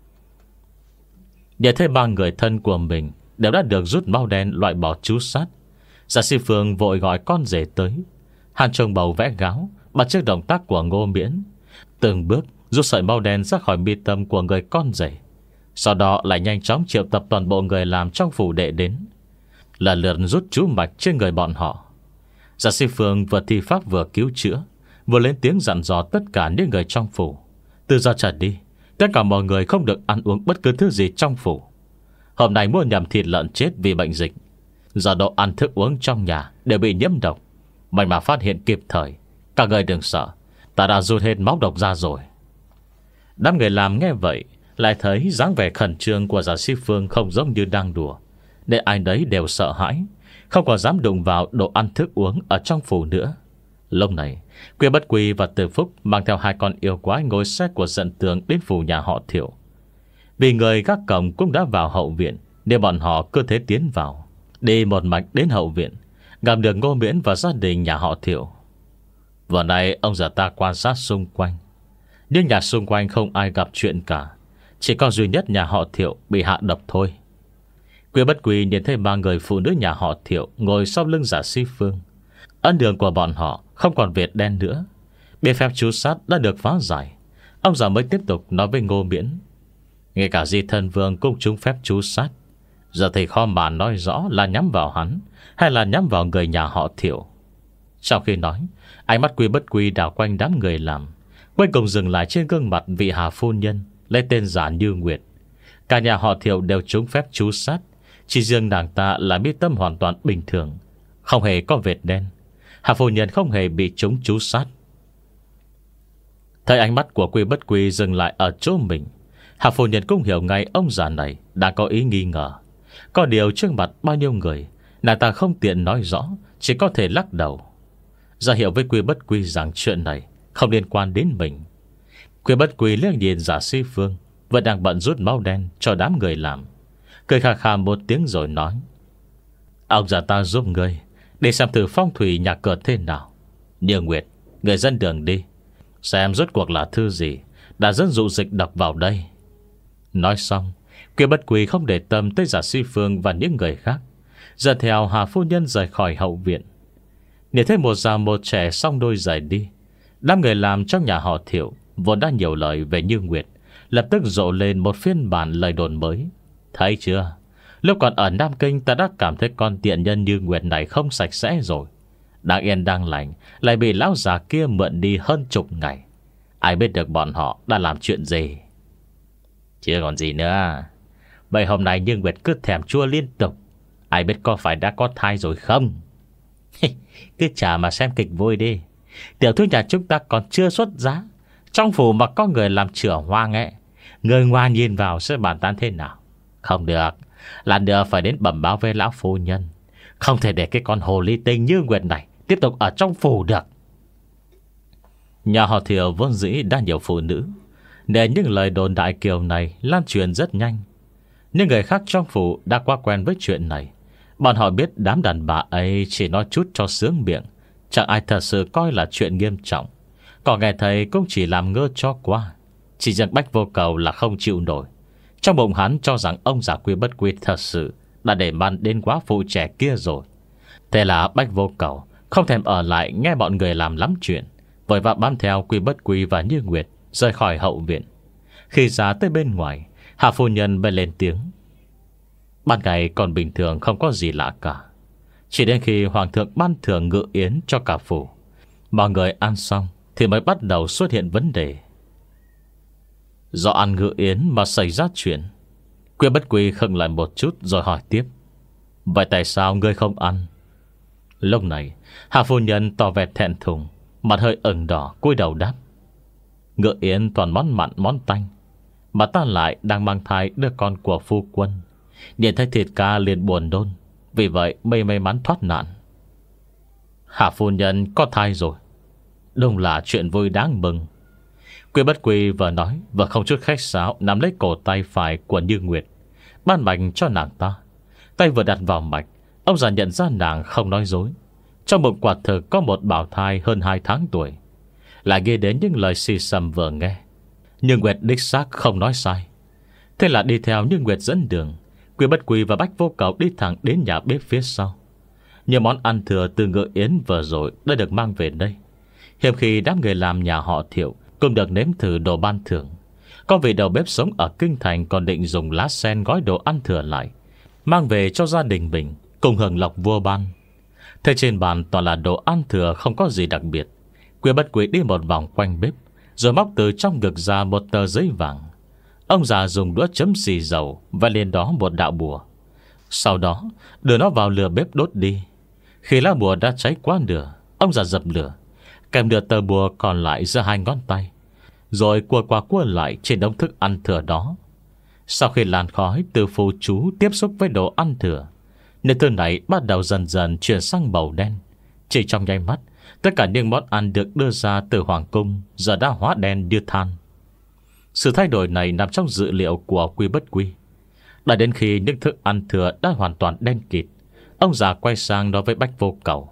Để thấy ba người thân của mình đều đã được rút máu đen loại bỏ chú sát, Giả Si Phương vội gọi con rể tới. Hàn trông bầu vẽ gáo, bắt chước động tác của Ngô Miễn, từng bước rút sợi máu đen ra khỏi mi tâm của người con rể. Sau đó lại nhanh chóng triệu tập toàn bộ người làm trong phủ đệ đến, lần lượt rút chú mạch trên người bọn họ. Giả Si Phương vừa thi pháp vừa cứu chữa, vừa lên tiếng dặn dò tất cả những người trong phủ: từ giờ trở đi, tất cả mọi người không được ăn uống bất cứ thứ gì trong phủ. Hôm nay mua nhầm thịt lợn chết vì bệnh dịch, giờ đồ ăn thức uống trong nhà đều bị nhiễm độc. May mà phát hiện kịp thời, các người đừng sợ, ta đã rút hết máu độc ra rồi. Đám người làm nghe vậy lại thấy dáng vẻ khẩn trương của Giả Si Phương không giống như đang đùa, nên ai đấy đều sợ hãi, không còn dám đụng vào đồ ăn thức uống ở trong phủ nữa. Lúc này, Quy Bất Quy và Từ Phúc mang theo hai con yêu quái ngồi xe của Dận Tường đến phủ nhà họ Thiệu. Vì người gác cổng cũng đã vào hậu viện, nên bọn họ cứ thế tiến vào, đi một mạch đến hậu viện, gặp được Ngô Miễn và gia đình nhà họ Thiệu. Vừa nãy ông già ta quan sát xung quanh, nhưng nhà xung quanh không ai gặp chuyện cả, chỉ có duy nhất nhà họ Thiệu bị hạ độc thôi. Quy Bất Quy nhìn thấy ba người phụ nữ nhà họ Thiệu ngồi sau lưng Giả Si Phương. Ấn đường của bọn họ không còn vệt đen nữa, biện phép chú sát đã được phá giải. Ông già mới tiếp tục nói với Ngô Miễn: ngay cả Di Thân Vương cũng trúng phép chú sát, giờ thì khó mà nói rõ là nhắm vào hắn hay là nhắm vào người nhà họ Thiệu. Sau khi nói, ánh mắt Quy Bất Quy đảo quanh đám người làm, cuối cùng dừng lại trên gương mặt vị Hà phu nhân lấy tên giả Như Nguyệt. Cả nhà họ Thiệu đều trúng phép chú sát, chỉ riêng nàng ta là mi tâm hoàn toàn bình thường, không hề có vệt đen. Hà phu nhân không hề bị trúng chú sát. Thấy ánh mắt của Quy Bất Quy dừng lại ở chỗ mình, Hà phu nhân cũng hiểu ngay ông già này đang có ý nghi ngờ. Có điều trước mặt bao nhiêu người, nàng ta không tiện nói rõ, chỉ có thể lắc đầu, ra hiệu với Quy Bất Quy rằng chuyện này không liên quan đến mình. Quy Bất Quy liếc nhìn Giả Si Phương vẫn đang bận rút máu đen cho đám người làm, cười khà khà một tiếng rồi nói: ông già ta giúp người để xem thử phong thủy nhà cửa thế nào. Như Nguyệt, người dân đường đi, xem rốt cuộc là thư gì đã dẫn dụ dịch độc vào đây. Nói xong, Quy Bất Quy không để tâm tới Giả Si Phương và những người khác, giờ theo Hà phu nhân rời khỏi hậu viện. Nhìn thấy một già một trẻ song đôi rời đi, đám người làm trong nhà họ Thiệu vốn đã nhiều lời về Như Nguyệt lập tức rộ lên một phiên bản lời đồn mới. Thấy chưa, lúc còn ở Nam Kinh ta đã cảm thấy con tiện nhân Như Nguyệt này không sạch sẽ rồi. Đang yên đang lành lại bị lão già kia mượn đi hơn chục ngày. Ai biết được bọn họ đã làm chuyện gì. Chưa còn gì nữa. Vậy hôm nay Như Nguyệt cứ thèm chua liên tục, Ai biết có phải đã có thai rồi không? Cứ chả mà xem kịch vui đi. Tiểu thư nhà chúng ta còn chưa xuất giá, trong phủ mà có người làm trưởng hoang ấy, người ngoài nhìn vào sẽ bàn tán thế nào? Không được, là nữa phải đến bẩm báo với lão phu nhân. Không thể để cái con hồ ly tinh như Nguyệt này tiếp tục ở trong phủ được. Nhà họ Thiệu vốn dĩ đã nhiều phụ nữ, nên những lời đồn đại kiểu này lan truyền rất nhanh. Nhưng người khác trong phủ đã quá quen với chuyện này. Bọn họ biết đám đàn bà ấy chỉ nói chút cho sướng miệng, chẳng ai thật sự coi là chuyện nghiêm trọng. Còn nghe thầy cũng chỉ làm ngơ cho qua. Chỉ riêng Bách Vô Cầu là không chịu nổi. Trong bụng hắn cho rằng ông già Quy Bất Quy thật sự đã để mắt đến quá phụ trẻ kia rồi. Thế là Bách Vô Cầu không thèm ở lại nghe bọn người làm lắm chuyện, vội vã bám theo Quy Bất Quy và Như Nguyệt rời khỏi hậu viện. Khi ra tới bên ngoài, Hạ phu nhân mới lên tiếng. Ban ngày còn bình thường không có gì lạ cả. Chỉ đến khi hoàng thượng ban thưởng ngự yến cho cả phủ, mọi người ăn xong thì mới bắt đầu xuất hiện vấn đề. Do ăn ngự yến mà xảy ra chuyện. Quy Bất Quy khựng lại một chút rồi hỏi tiếp. Vậy tại sao ngươi không ăn? Lúc này Hạ phu nhân tỏ vẻ thẹn thùng, mặt hơi ửng đỏ cúi đầu đáp. Ngự yến toàn món mặn món tanh, mà ta lại đang mang thai đứa con của phu quân. Nhìn thấy thịt ca liền buồn nôn, vì vậy mới may mắn thoát nạn. Hạ phu nhân có thai rồi, đúng là chuyện vui đáng mừng. Quy Bất Quy vừa nói vừa không chút khách sáo nắm lấy cổ tay phải của Như Nguyệt, ban mạch cho nàng ta. Tay vừa đặt vào mạch, ông già nhận ra nàng không nói dối. Trong bụng quả thực có một bào thai hơn hai tháng tuổi. Lại nghe đến những lời xì xầm vừa nghe, Như Nguyệt đích xác không nói sai. Thế là đi theo Như Nguyệt dẫn đường, Quy Bất Quy và Bách Vô Cầu đi thẳng đến nhà bếp phía sau. Nhiều món ăn thừa từ ngự yến vừa rồi đã được mang về đây. Hiếm khi đám người làm nhà họ Thiệu cũng được nếm thử đồ ban thưởng. Có vị đầu bếp sống ở Kinh Thành còn định dùng lá sen gói đồ ăn thừa lại, mang về cho gia đình mình cùng hưởng lộc vua ban. Thế trên bàn toàn là đồ ăn thừa không có gì đặc biệt. Quy Bất Quy đi một vòng quanh bếp, rồi móc từ trong ngực ra một tờ giấy vàng. Ông già dùng đũa chấm xì dầu và lên đó một đạo bùa. Sau đó đưa nó vào lửa bếp đốt đi. Khi lá bùa đã cháy quá nửa, ông già dập lửa, kèm nửa tờ bùa còn lại giữa hai ngón tay, rồi cua qua cua lại trên đống thức ăn thừa đó. Sau khi làn khói từ phù chú tiếp xúc với đồ ăn thừa, nơi thứ này bắt đầu dần dần chuyển sang màu đen. Chỉ trong nháy mắt, tất cả những món ăn được đưa ra từ hoàng cung giờ đã hóa đen như than. Sự thay đổi này nằm trong dự liệu của Quy Bất Quy. Đã đến khi những thức ăn thừa đã hoàn toàn đen kịt, ông già quay sang nói với Bách Vô Cầu.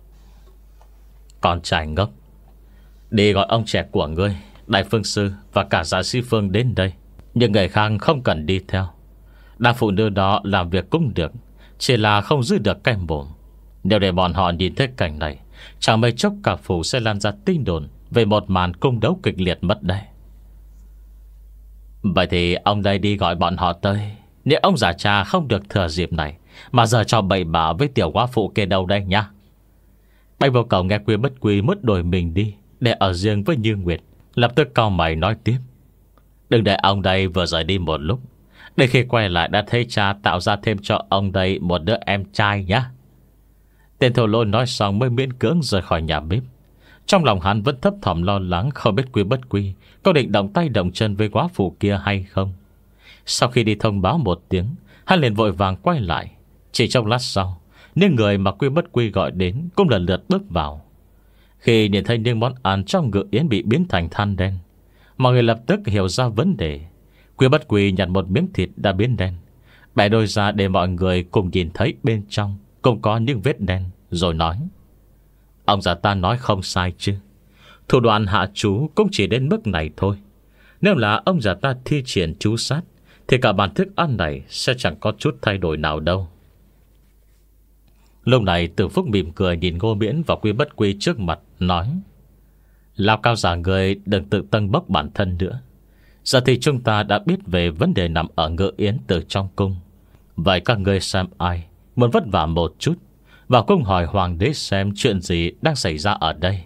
Con trai ngốc, đi gọi ông trẻ của ngươi, Đại Phương Sư và cả Giả Sĩ Phương đến đây. Nhưng người khác không cần đi theo. Đám phụ nữ đó làm việc cũng được, chỉ là không giữ được cái mồm. Nếu để bọn họ nhìn thấy cảnh này, chẳng mấy chốc cả phủ sẽ lan ra tin đồn về một màn cung đấu kịch liệt mất đây. Vậy thì ông đây đi gọi bọn họ tới. Nếu ông già cha không được thừa dịp này mà giờ cho bậy bạ với tiểu quá phụ kia đâu đây nhá. Bách Vô Cầu nghe Quy Bất Quy mất đổi mình đi để ở riêng với Như Nguyệt, lập tức cau mày nói tiếp. Đừng để ông đây vừa rời đi một lúc, để khi quay lại đã thấy cha tạo ra thêm cho ông đây một đứa em trai nhá. Tên thổ lỗ nói xong mới miễn cưỡng rời khỏi nhà bếp. Trong lòng hắn vẫn thấp thỏm lo lắng, không biết Quy Bất Quy có định động tay động chân với quá phụ kia hay không. Sau khi đi thông báo một tiếng, hắn liền vội vàng quay lại. Chỉ trong lát sau, những người mà Quy Bất Quy gọi đến cũng lần lượt bước vào. Khi nhìn thấy những món ăn trong ngự yến bị biến thành than đen, mọi người lập tức hiểu ra vấn đề. Quy Bất Quy nhặt một miếng thịt đã biến đen, bẻ đôi ra để mọi người cùng nhìn thấy bên trong cũng có những vết đen, rồi nói. Ông già ta nói không sai chứ. Thủ đoạn hạ chú cũng chỉ đến mức này thôi. Nếu là ông già ta thi triển chú sát, thì cả bàn thức ăn này sẽ chẳng có chút thay đổi nào đâu. Lúc này Từ Phúc mỉm cười nhìn Ngô Miễn và Quy Bất Quy trước mặt, nói. Lão cao giả người đừng tự tâng bốc bản thân nữa. Giờ thì chúng ta đã biết về vấn đề nằm ở ngự yến từ trong cung. Vậy các ngươi xem ai muốn vất vả một chút, vào cung hỏi hoàng đế xem chuyện gì đang xảy ra ở đây.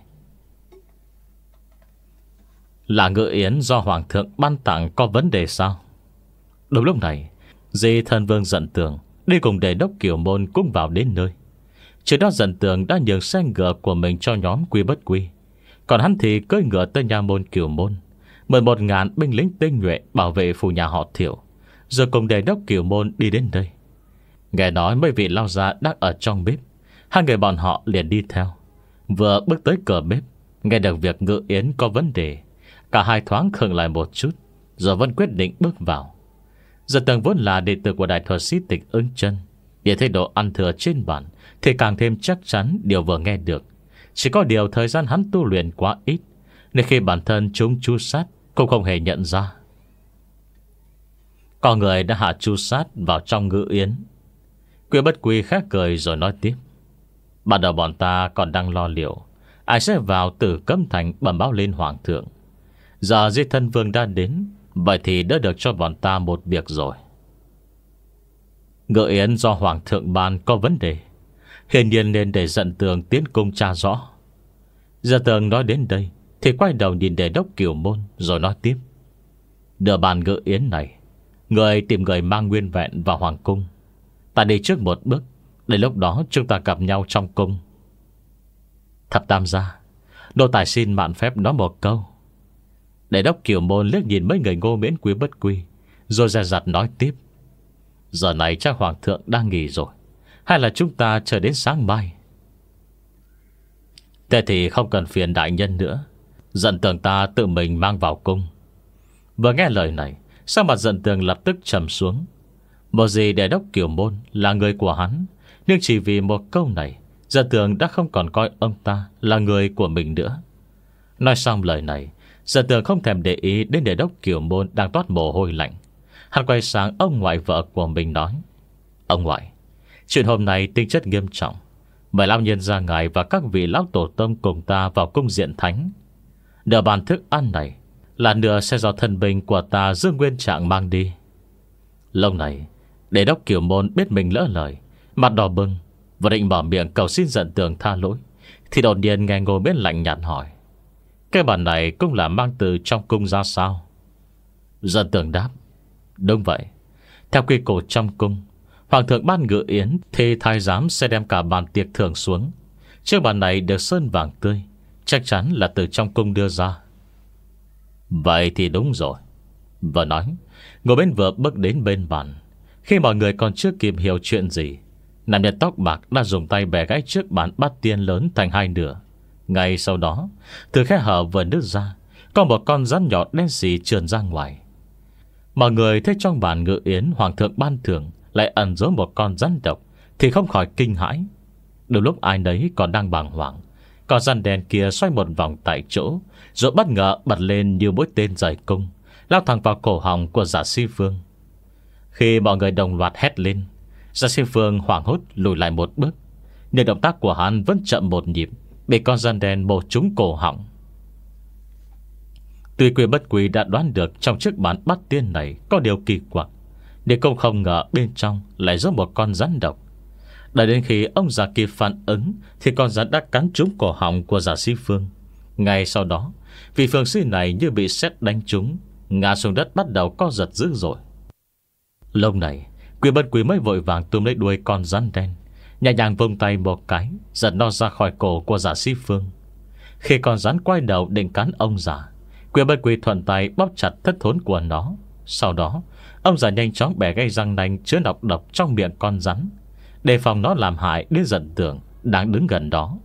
Là ngự yến do hoàng thượng ban tặng có vấn đề sao? Đúng lúc này, Di Thân Vương Giận Tường đi cùng Đề đốc Kiều Môn cũng vào đến nơi. Trước đó Dận Tường đã nhường xe ngựa của mình cho nhóm Quy Bất Quy, còn hắn thì cưỡi ngựa tới nhà môn Kiều Môn, mời một ngàn binh lính tinh nhuệ bảo vệ phủ nhà họ Thiệu, rồi cùng Đề đốc Kiều Môn đi đến đây. Nghe nói mấy vị lao gia đang ở trong bếp, hai người bọn họ liền đi theo. Vừa bước tới cửa bếp, nghe được việc Ngự Yến có vấn đề, cả hai thoáng khựng lại một chút, rồi vẫn quyết định bước vào. Dận Tường vốn là đệ tử của đại thuật sĩ Tịch Ứng Chân, để thấy đồ ăn thừa trên bàn thì càng thêm chắc chắn điều vừa nghe được. Chỉ có điều thời gian hắn tu luyện quá ít, nên khi bản thân chúng chu sát cũng không hề nhận ra. Có người đã hạ chu sát vào trong Ngự Yến. Quy Bất Quy khác cười rồi nói tiếp: ban đầu bọn ta còn đang lo liệu ai sẽ vào Tử Cấm Thành bẩm báo lên hoàng thượng. Giờ Di Thân Vương đã đến, vậy thì đỡ được cho bọn ta một việc rồi. Ngự Yến do hoàng thượng ban có vấn đề, hiển nhiên nên để Dận Tường tiến cung tra rõ. Dận Tường nói đến đây thì quay đầu nhìn Đề đốc Kiều Môn rồi nói tiếp: đưa bàn Ngự Yến này, người tìm người mang nguyên vẹn vào hoàng cung. Ta đi trước một bước, để lúc đó chúng ta gặp nhau trong cung. Thập tam gia, nô tài xin mạn phép nói một câu. Đề đốc Kiều Môn liếc nhìn mấy người Ngô Miễn Quy Bất Quy, rồi dè dặt nói tiếp: giờ này chắc hoàng thượng đang nghỉ rồi, hay là chúng ta chờ đến sáng mai? Thế thì không cần phiền đại nhân nữa, Dận Tường ta tự mình mang vào cung. Vừa nghe lời này, sắc mặt Dận Tường lập tức trầm xuống. Một gì Đề đốc Kiều Môn là người của hắn, nhưng chỉ vì một câu này, Dận Tường đã không còn coi ông ta là người của mình nữa. Nói xong lời này, Dận Tường không thèm để ý đến Đề đốc Kiều Môn đang toát mồ hôi lạnh. Hắn quay sang ông ngoại vợ của mình nói: ông ngoại, chuyện hôm nay tính chất nghiêm trọng, mời lão nhân gia ngài và các vị lão tổ tông cùng ta vào cung diện thánh. Nửa bàn thức ăn này là nửa sẽ do thân binh của ta Dương Nguyên Trạng mang đi. Lâu này Đề đốc Kiều Môn biết mình lỡ lời, mặt đỏ bừng, và định mở miệng cầu xin Dận Tường tha lỗi, thì đột nhiên nghe Ngô Miễn lạnh nhạt hỏi: cái bàn này cũng là mang từ trong cung ra sao? Dận Tường đáp: đúng vậy. Theo quy củ trong cung, hoàng thượng ban Ngự Yến thì thái giám sẽ đem cả bàn tiệc thưởng xuống. Chiếc bàn này được sơn vàng tươi, chắc chắn là từ trong cung đưa ra. Vậy thì đúng rồi. Vừa nói, Ngô Miễn vừa bước đến bên bàn. Khi mọi người còn chưa kịp hiểu chuyện gì, nam nhân tóc bạc đã dùng tay bẻ gãy chiếc bàn bát tiên lớn thành hai nửa. Ngay sau đó, từ khe hở vừa nứt ra, có một con rắn nhỏ đen xì trườn ra ngoài. Mọi người thấy trong bàn Ngự Yến hoàng thượng ban thưởng lại ẩn giấu một con rắn độc thì không khỏi kinh hãi. Đúng lúc ai nấy còn đang bàng hoàng, con rắn đen kia xoay một vòng tại chỗ, rồi bất ngờ bật lên như mũi tên rời cung, lao thẳng vào cổ họng của Giả Si Phương. Khi mọi người đồng loạt hét lên, Giả Si Phương hoảng hốt lùi lại một bước, nhưng động tác của hắn vẫn chậm một nhịp, bị con rắn đen bổ trúng cổ họng. Tuy Quy Bất Quy đã đoán được trong chiếc bàn bát tiên này có điều kỳ quặc, nhưng cũng không ngờ bên trong lại giống một con rắn độc. Đợi đến khi ông già kịp phản ứng thì con rắn đã cắn trúng cổ họng của Giả Si Phương. Ngay sau đó, vị phương sĩ này như bị sét đánh trúng, ngã xuống đất bắt đầu co giật dữ dội. Lúc này, Quy Bất Quy mới vội vàng túm lấy đuôi con rắn đen, nhẹ nhàng vung tay một cái, giật nó ra khỏi cổ của Giả Si Phương. Khi con rắn quay đầu định cắn ông già, Quy Bất Quy thuận tay bóp chặt thất thốn của nó. Sau đó, ông già nhanh chóng bẻ gây răng nanh chứa nọc độc trong miệng con rắn, đề phòng nó làm hại đến Dận Tường đang đứng gần đó.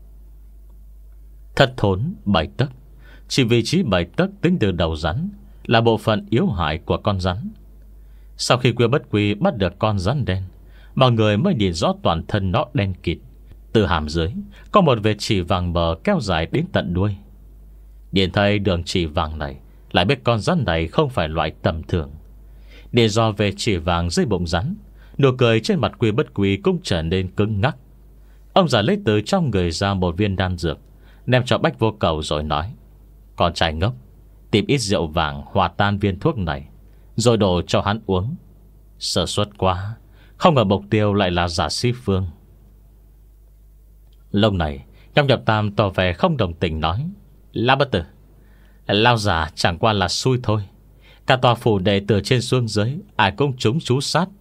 Thất thốn bảy tấc, chỉ vị trí bảy tấc tính từ đầu rắn, là bộ phận yếu hại của con rắn. Sau khi Quy Bất Quy bắt được con rắn đen, mọi người mới nhìn rõ toàn thân nó đen kịt. Từ hàm dưới có một vệt chỉ vàng mờ kéo dài đến tận đuôi. Điền thấy đường chỉ vàng này, lại biết con rắn này không phải loại tầm thường. Để do về chỉ vàng dưới bụng rắn, nụ cười trên mặt Quy Bất Quy cũng trở nên cứng ngắc. Ông già lấy từ trong người ra một viên đan dược, ném cho Bách Vô Cầu rồi nói: con trai ngốc, tìm ít rượu vàng hòa tan viên thuốc này, rồi đổ cho hắn uống. Sơ suất quá, không ngờ mục tiêu lại là Giả Si Phương. Lúc này Nhong Nhập Tam tỏ vẻ không đồng tình nói: Lão bất tử, lão già chẳng qua là xui thôi. Cả tòa phủ đệ từ trên xuống dưới ai cũng trúng chú sát,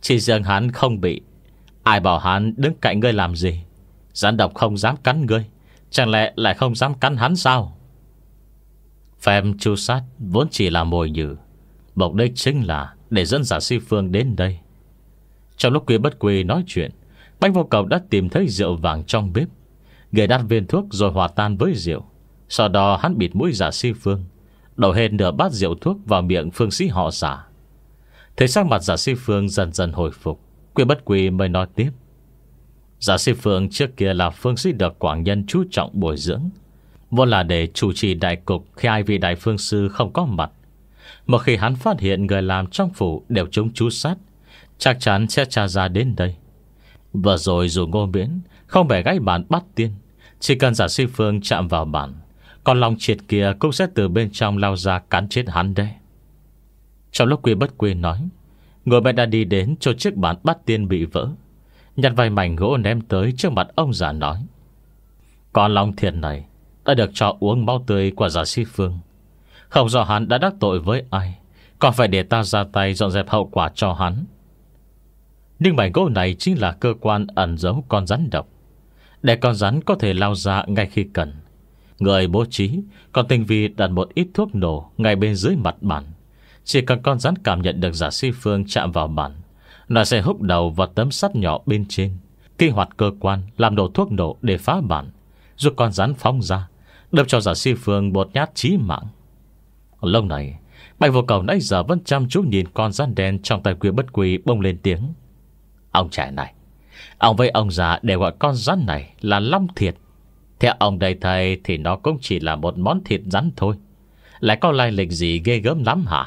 Chỉ riêng hắn không bị, ai bảo hắn đứng cạnh ngươi làm gì? Rắn độc không dám cắn ngươi, chẳng lẽ lại không dám cắn hắn sao? Phèm chu sát vốn chỉ là mồi nhử, mục đích chính là để dẫn Giả Si Phương đến đây. Trong lúc Quy Bất Quy nói chuyện, Bách Vô Cầu đã tìm thấy rượu vàng trong bếp. Người đặt viên thuốc rồi hòa tan với rượu. Sau đó hắn bịt mũi Giả Si Phương, đổ hết nửa bát rượu thuốc vào miệng phương sĩ họ Giả. Thấy sắc mặt Giả Si Phương dần dần hồi phục, Quy Bất Quy mới nói tiếp. Giả Si Phương trước kia là phương sĩ được Quảng Nhân chú trọng bồi dưỡng, vốn là để chủ trì đại cục khi hai vị đại phương sư không có mặt. Một khi hắn phát hiện người làm trong phủ đều trúng chú sát, chắc chắn sẽ tra ra đến đây. Vừa rồi dù Ngô Miễn không phải gãy bàn bắt tiên, chỉ cần Giả Si Phương chạm vào bàn, còn lòng triệt kia cũng sẽ từ bên trong lao ra cắn chết hắn đấy. Trong lúc Quy Bất Quy nói, người bên đã đi đến chỗ chiếc bàn bắt tiên bị vỡ, nhặt vài mảnh gỗ ném tới trước mặt ông già nói: Con long thiền này đã được cho uống máu tươi của Giả Si Phương. Không rõ hắn đã đắc tội với ai, còn phải để ta ra tay dọn dẹp hậu quả cho hắn. Nhưng mảnh gỗ này chính là cơ quan ẩn giấu con rắn độc, để con rắn có thể lao ra ngay khi cần. Người bố trí còn tinh vi đặt một ít thuốc nổ ngay bên dưới mặt bàn. Chỉ cần con rắn cảm nhận được Giả Si Phương chạm vào bàn, nó sẽ húc đầu vào tấm sắt nhỏ bên trên, kích hoạt cơ quan làm nổ thuốc nổ để phá bản, giúp con rắn phóng ra, đâm cho Giả Si Phương một nhát chí mạng. Lúc này Bạch Vô Cầu nãy giờ vẫn chăm chú nhìn con rắn đen trong tay Quy Bất Quy, bông lên tiếng: Ông trẻ này, ông với ông già đều gọi con rắn này là long thiệt. Theo ông đây thầy thì nó cũng chỉ là một món thịt rắn thôi, lại có lai lịch gì ghê gớm lắm hả?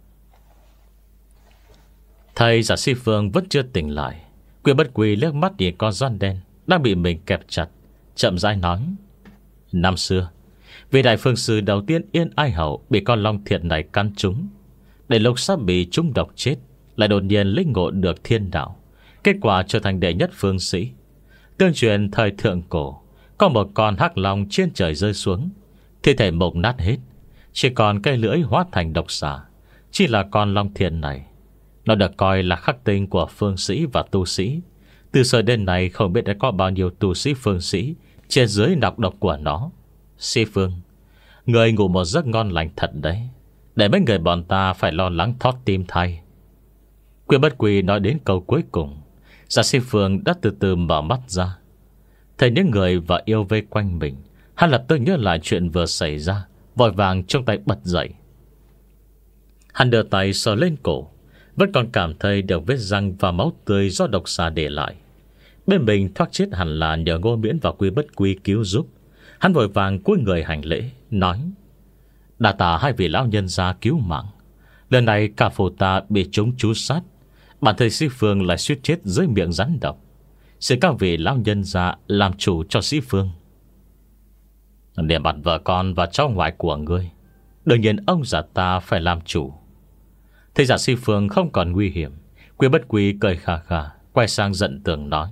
Thầy Giả Si Phương vẫn chưa tỉnh lại. Quy Bất Quy liếc mắt nhìn con rắn đen đang bị mình kẹp chặt, chậm rãi nói: Năm xưa vị đại phương sư đầu tiên Yên Ai Hậu bị con long thiệt này cắn trúng, để lúc sắp bị trúng độc chết, lại đột nhiên lĩnh ngộ được thiên đạo, kết quả trở thành đệ nhất phương sĩ. Tương truyền thời thượng cổ, có một con hắc long trên trời rơi xuống, thi thể mục nát hết, chỉ còn cây lưỡi hóa thành độc xà. Chỉ là con long thiện này, nó được coi là khắc tinh của phương sĩ và tu sĩ. Từ xưa đến nay không biết đã có bao nhiêu tu sĩ phương sĩ trên dưới nọc độc của nó. Si Phương, người ngủ một giấc ngon lành thật đấy, để mấy người bọn ta phải lo lắng thót tim thay. Quy Bất Quy nói đến câu cuối cùng, Giả Si Phương đã từ từ mở mắt ra. Thấy những người và yêu vây quanh mình, hắn lập tức nhớ lại chuyện vừa xảy ra, vội vàng trong tay bật dậy. Hắn đưa tay sờ lên cổ, vẫn còn cảm thấy được vết răng và máu tươi do độc xà để lại. Bên mình thoát chết hẳn là nhờ Ngô Miễn và Quy Bất Quy cứu giúp. Hắn vội vàng cúi người hành lễ, nói: Đa tạ hai vị lão nhân gia cứu mạng. Lần này cả phủ ta bị chúng chú sát, bản thân Si Phương lại suýt chết dưới miệng rắn độc. Xin các vị lão nhân gia làm chủ cho Si Phương. Để mặt vợ con và cháu ngoại của ngươi, đương nhiên ông già ta phải làm chủ. Thế giả Si Phương không còn nguy hiểm, Quy Bất Quy cười khà khà, quay sang giận tường nói: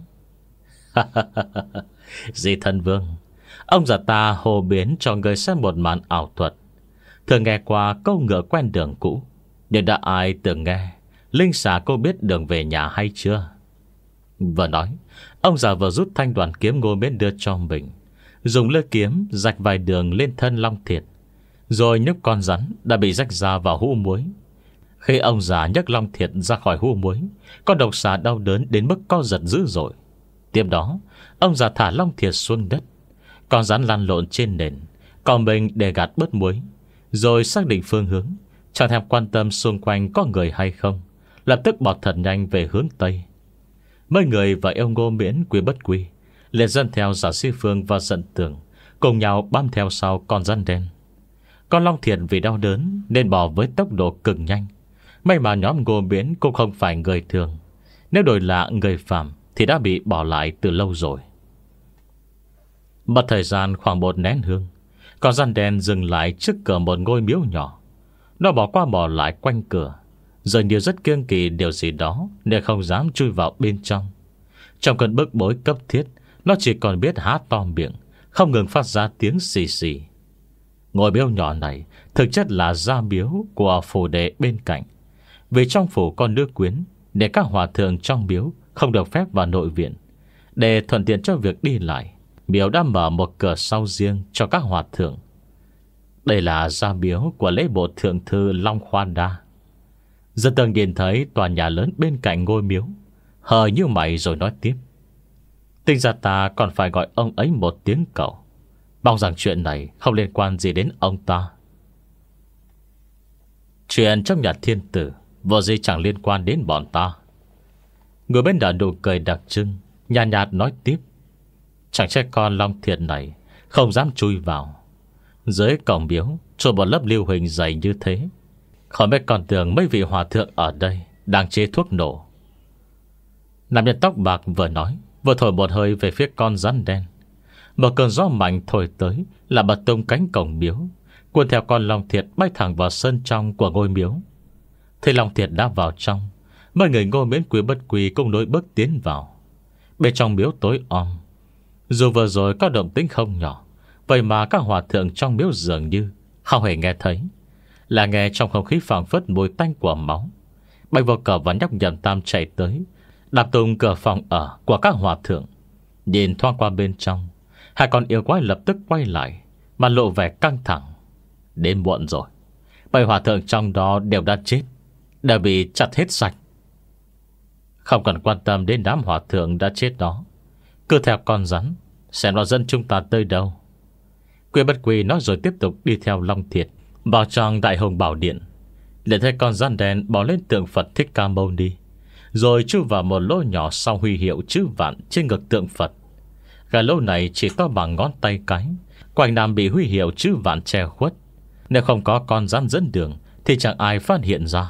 Di Thân Vương, ông già ta hồ biến cho người xem một màn ảo thuật. Thường nghe qua câu ngựa quen đường cũ, nhưng đã ai từng nghe linh xà cô biết đường về nhà hay chưa? Vừa nói, ông già vừa rút thanh đoàn kiếm Ngô Miễn đưa cho mình, dùng lưỡi kiếm rạch vài đường lên thân long thiệt, rồi nhấc con rắn đã bị rách ra vào hũ muối. Khi ông già nhấc long thiệt ra khỏi hũ muối, con độc xà đau đớn đến mức co giật dữ dội. Tiếp đó, ông già thả long thiệt xuống đất, con rắn lăn lộn trên nền, còn mình để gạt bớt muối, rồi xác định phương hướng, chẳng thèm quan tâm xung quanh có người hay không, lập tức bọt thật nhanh về hướng Tây. Mấy người và yêu Ngô Miễn, Quy Bất Quy liền dẫn theo Giả Si Phương và giận tường, cùng nhau bám theo sau con rắn đen. Con long thiệt vì đau đớn nên bò với tốc độ cực nhanh. May mà nhóm Ngô Miễn cũng không phải người thường, nếu đổi là người phàm thì đã bị bỏ lại từ lâu rồi. Mất thời gian khoảng một nén hương, con rắn đen dừng lại trước cửa một ngôi miếu nhỏ. Nó bỏ qua bỏ lại quanh cửa, dường như rất kiêng kỵ điều gì đó nên không dám chui vào bên trong. Trong cơn bức bối cấp thiết, nó chỉ còn biết há to miệng, không ngừng phát ra tiếng xì xì. Ngôi miếu nhỏ này thực chất là gia miếu của phủ đệ bên cạnh. Vì trong phủ con nữ quyến, để các hòa thượng trong miếu không được phép vào nội viện. Để thuận tiện cho việc đi lại, miếu đã mở một cửa sau riêng cho các hòa thượng. Đây là gia miếu của lễ bộ thượng thư Long Khoa Đa. Dân Tường nhìn thấy tòa nhà lớn bên cạnh ngôi miếu, hờ như mày rồi nói tiếp: Tinh ra ta còn phải gọi ông ấy một tiếng cậu, mong rằng chuyện này không liên quan gì đến ông ta. Chuyện trong nhà thiên tử vô gì chẳng liên quan đến bọn ta. Người bên nở nụ cười đặc trưng, nhàn nhạt, nhạt nói tiếp: Chẳng trách con Long Thiệt này không dám chui vào. Dưới cổng miếu trôi một lớp lưu huỳnh dày như thế, khỏi biết còn tưởng mấy vị hòa thượng ở đây đang chế thuốc nổ. Nam nhân tóc bạc vừa nói, vừa thổi một hơi về phía con rắn đen. Một cơn gió mạnh thổi tới, là bật tung cánh cổng miếu, cuốn theo con Long Thiệt bay thẳng vào sân trong của ngôi miếu. Thế Long Thiệt đã vào trong, mấy người Ngô Miễn Quý Bất Quý cũng nối bước tiến vào. Bên trong miếu tối om, dù vừa rồi có động tĩnh không nhỏ, vậy mà các hòa thượng trong miếu dường như không hề nghe thấy, là nghe trong không khí phảng phất mùi tanh của máu. Bạch Vô Cờ và nhóc Nhậm Tam chạy tới, đạp tung cửa phòng ở của các hòa thượng. Nhìn thoáng qua bên trong, hai con yêu quái lập tức quay lại, mà lộ vẻ căng thẳng. Đến muộn rồi, bảy hòa thượng trong đó đều đã chết, đều bị chặt hết sạch. Không cần quan tâm đến đám hòa thượng đã chết đó, cứ theo con rắn xem nó dẫn chúng ta tới đâu. Quý Bất Quý nói rồi tiếp tục đi theo Long Thiệt vào trong Đại Hùng Bảo Điện. Liền thấy con rắn đen bỏ lên tượng Phật Thích Ca Mâu Ni, rồi chui vào một lỗ nhỏ sau huy hiệu chữ vạn trên ngực tượng Phật. Cái lỗ này chỉ to bằng ngón tay cái, quanh năm bị huy hiệu chữ vạn che khuất. Nếu không có con rắn dẫn đường thì chẳng ai phát hiện ra.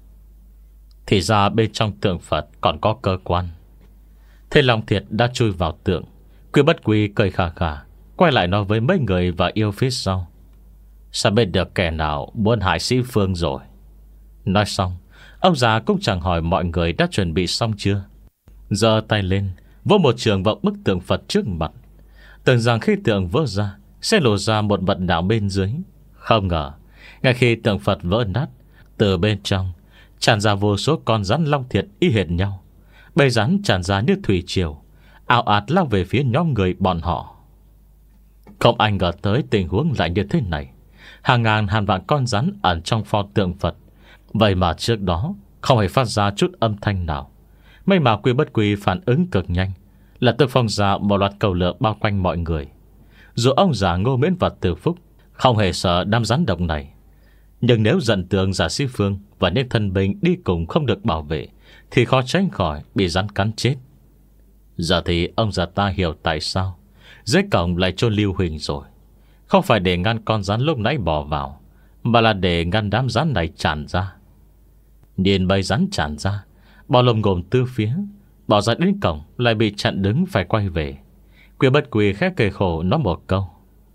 Thì ra bên trong tượng Phật còn có cơ quan. Thế Long Thiệt đã chui vào tượng. Quý Bất Quý cười khà khà, quay lại nói với mấy người và yêu phía sau: Sao biết được kẻ nào muốn hại Sĩ Phương rồi? Nói xong, ông già cũng chẳng hỏi mọi người đã chuẩn bị xong chưa, giơ tay lên vỗ một trường vào bức tượng Phật trước mặt, tưởng rằng khi tượng vỡ ra sẽ lộ ra một vật nào bên dưới. Không ngờ, ngay khi tượng Phật vỡ nát, từ bên trong tràn ra vô số con rắn Long Thiệt y hệt nhau. Bầy rắn tràn ra như thủy triều, ào ạt lao về phía nhóm người bọn họ. Không ai ngờ tới tình huống lại như thế này. Hàng ngàn hàng vạn con rắn ẩn trong pho tượng Phật, vậy mà trước đó không hề phát ra chút âm thanh nào. May mà Quý Bất Quý phản ứng cực nhanh, là tự phong ra một loạt cầu lửa bao quanh mọi người. Dù ông già Ngô Miễn và Từ Phúc không hề sợ đám rắn độc này, nhưng nếu giận tường giả Sĩ Phương và những thân binh đi cùng không được bảo vệ, thì khó tránh khỏi bị rắn cắn chết. Giờ thì ông già ta hiểu tại sao dưới cổng lại chôn lưu huỳnh rồi. Không phải để ngăn con rắn lúc nãy bỏ vào, mà là để ngăn đám rắn này tràn ra. Nhìn bầy rắn tràn ra, bò lồm ngồm tư phía, bỏ ra đến cổng lại bị chặn đứng phải quay về. Quý Bất Quý khẽ cười khổ nói một câu.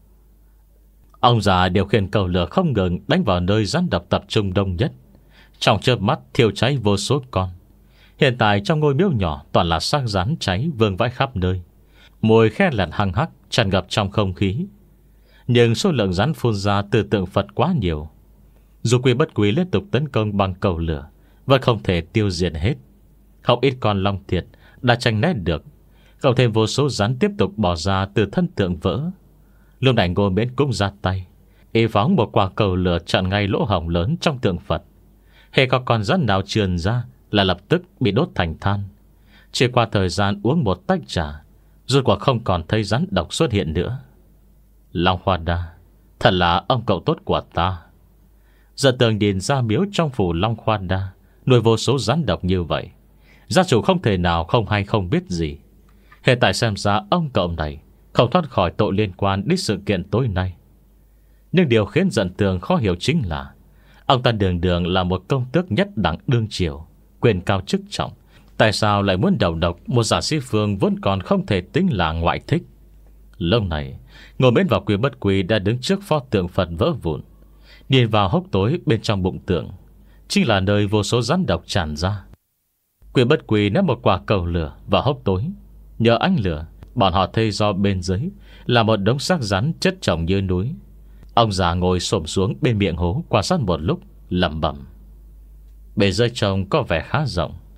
Ông già điều khiển cầu lửa không ngừng đánh vào nơi rắn độc tập trung đông nhất. Trong chớp mắt thiêu cháy vô số con. Hiện tại trong ngôi miếu nhỏ toàn là xác rắn cháy vương vãi khắp nơi, mùi khe lẹt hăng hắc tràn ngập trong không khí. Nhưng số lượng rắn phun ra từ tượng Phật quá nhiều, dù Quý Bất Quý liên tục tấn công bằng cầu lửa vẫn không thể tiêu diệt hết. Không ít con Long Thiệt đã tranh né được, cộng thêm vô số rắn tiếp tục bỏ ra từ thân tượng vỡ. Lúc này Ngô Miễn cũng ra tay, y phóng một quả cầu lửa chặn ngay lỗ hổng lớn trong tượng Phật. Hễ có con rắn nào trườn ra là lập tức bị đốt thành than. Chỉ qua thời gian uống một tách trà, rốt cuộc không còn thấy rắn độc xuất hiện nữa. Long Khoa Đa, thật là ông cậu tốt của ta. Giờ tường nhìn ra miếu trong phủ Long Khoa Đa nuôi vô số rắn độc như vậy, gia chủ không thể nào không hay không biết gì. Hiện tại xem ra ông cậu này không thoát khỏi tội liên quan đến sự kiện tối nay. Nhưng điều khiến giận tường khó hiểu chính là ông ta đường đường là một công tước nhất đẳng đương triều, quyền cao chức trọng, tại sao lại muốn đầu độc một giả Sĩ Phương vốn còn không thể tính là ngoại thích. Lúc này Ngô Miễn và Quý Bất Quý đã đứng trước pho tượng Phật vỡ vụn, nhìn vào hốc tối bên trong bụng tượng, chính là nơi vô số rắn độc tràn ra. Quý Bất Quý ném một quả cầu lửa vào hốc tối. Nhờ ánh lửa, bọn họ thấy do bên dưới là một đống xác rắn chất chồng như núi. Ông già ngồi xổm xuống bên miệng hố quan sát một lúc, lẩm bẩm: bề dưới trông có vẻ khá rộng,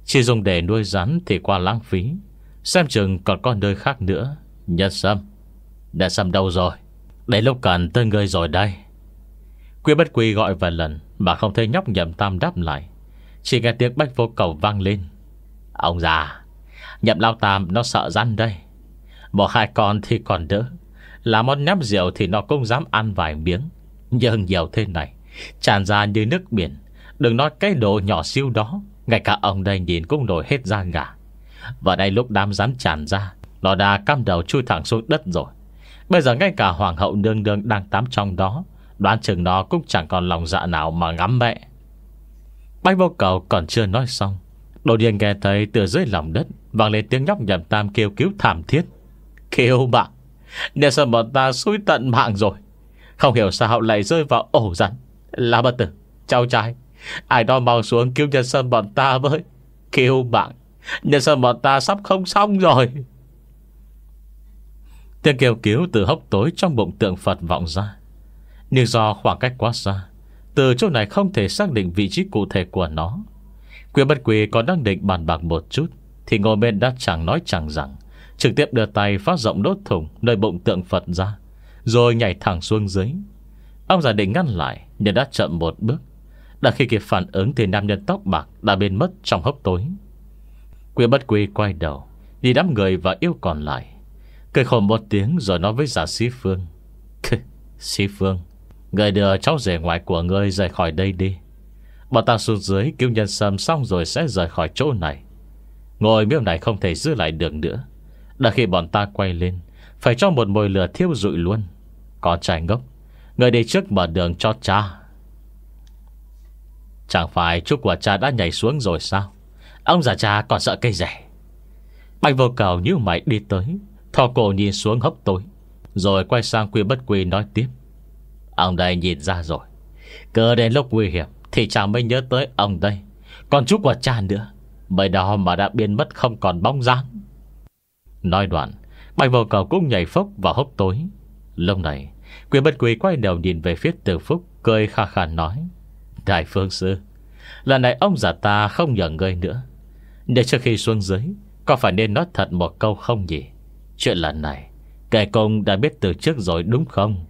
Chỉ dùng để nuôi rắn thì quá lãng phí. Xem chừng còn có nơi khác nữa. Nhân Sâm, Nhân Sâm đâu rồi? Để lúc cần tới ngươi rồi đây. Quy Bất Quy gọi vài lần mà không thấy nhóc Nhậm Tam đáp lại. Chỉ nghe tiếng Bách Vô Cầu vang lên. Ông già, Nhậm Lao Tam nó sợ rắn đây. Một hai con thì còn đỡ, là món nhắm rượu thì nó cũng dám ăn vài miếng. Nhưng nhiều thế này tràn ra như nước biển. Đừng nói cái đồ nhỏ siêu đó, ngay cả ông đây nhìn cũng nổi hết da gà. Và đây lúc đám rắn tràn ra, nó đã cắm đầu chui thẳng xuống đất rồi. Bây giờ ngay cả hoàng hậu nương nương đang tắm trong đó, đoán chừng nó cũng chẳng còn lòng dạ nào mà ngắm mẹ. Bách Vô Cầu còn chưa nói xong, đột nhiên nghe thấy từ dưới lòng đất vang lên tiếng nhóc Nhậm Tam kêu cứu thảm thiết. Kêu bạn, Nhân Sâm bọn ta xui tận mạng rồi. Không hiểu sao lại rơi vào ổ rắn. Là bất tử, cháu trai, ai đó mau xuống cứu Nhân Sâm bọn ta với. Kêu bạn, Nhân Sâm bọn ta sắp không xong rồi. Tiếng kêu cứu từ hốc tối trong bụng tượng Phật vọng ra. Nhưng do khoảng cách quá xa, từ chỗ này không thể xác định vị trí cụ thể của nó. Quy Bất Quy còn đang định bàn bạc một chút thì ngồi bên đã chẳng nói chẳng rằng, trực tiếp đưa tay phát rộng đốt thủng nơi bụng tượng Phật ra, rồi nhảy thẳng xuống dưới. Ông già định ngăn lại nhưng đã chậm một bước. Đã khi kịp phản ứng thì nam nhân tóc bạc đã biến mất trong hốc tối. Quy Bất Quy quay đầu đi đám người và yêu còn lại, cười khổ một tiếng rồi nói với giả Sĩ Phương. Sĩ Phương, người đưa cháu rể ngoại của ngươi rời khỏi đây đi. Bọn ta xuống dưới cứu Nhân Sâm xong rồi sẽ rời khỏi chỗ này. Ngôi miếu này không thể giữ lại được nữa. Đã khi bọn ta quay lên, phải cho một mồi lửa thiêu rụi luôn. Con trai ngốc, người đi trước mở đường cho cha. Chẳng phải chú của cha đã nhảy xuống rồi sao? Ông già cha còn sợ cây rẻ. Bạch Vô Cầu như mày đi tới, thò cổ nhìn xuống hốc tối, rồi quay sang Quy Bất Quy nói tiếp. Ông đây nhìn ra rồi, cứ đến lúc nguy hiểm thì cha mới nhớ tới ông đây. Còn chú của cha nữa, bởi đó mà đã biến mất không còn bóng dáng. Nói đoạn, Bạch Vô Cầu cũng nhảy phốc vào hốc tối. Lúc này Quy Bất Quy quay đầu nhìn về phía Từ Phúc, cười khà khà nói. Đại phương sư, lần này ông già ta không nhờ ngươi nữa. Để trước khi xuống dưới, có phải nên nói thật một câu không nhỉ? Chuyện lần này kẻ công đã biết từ trước rồi đúng không?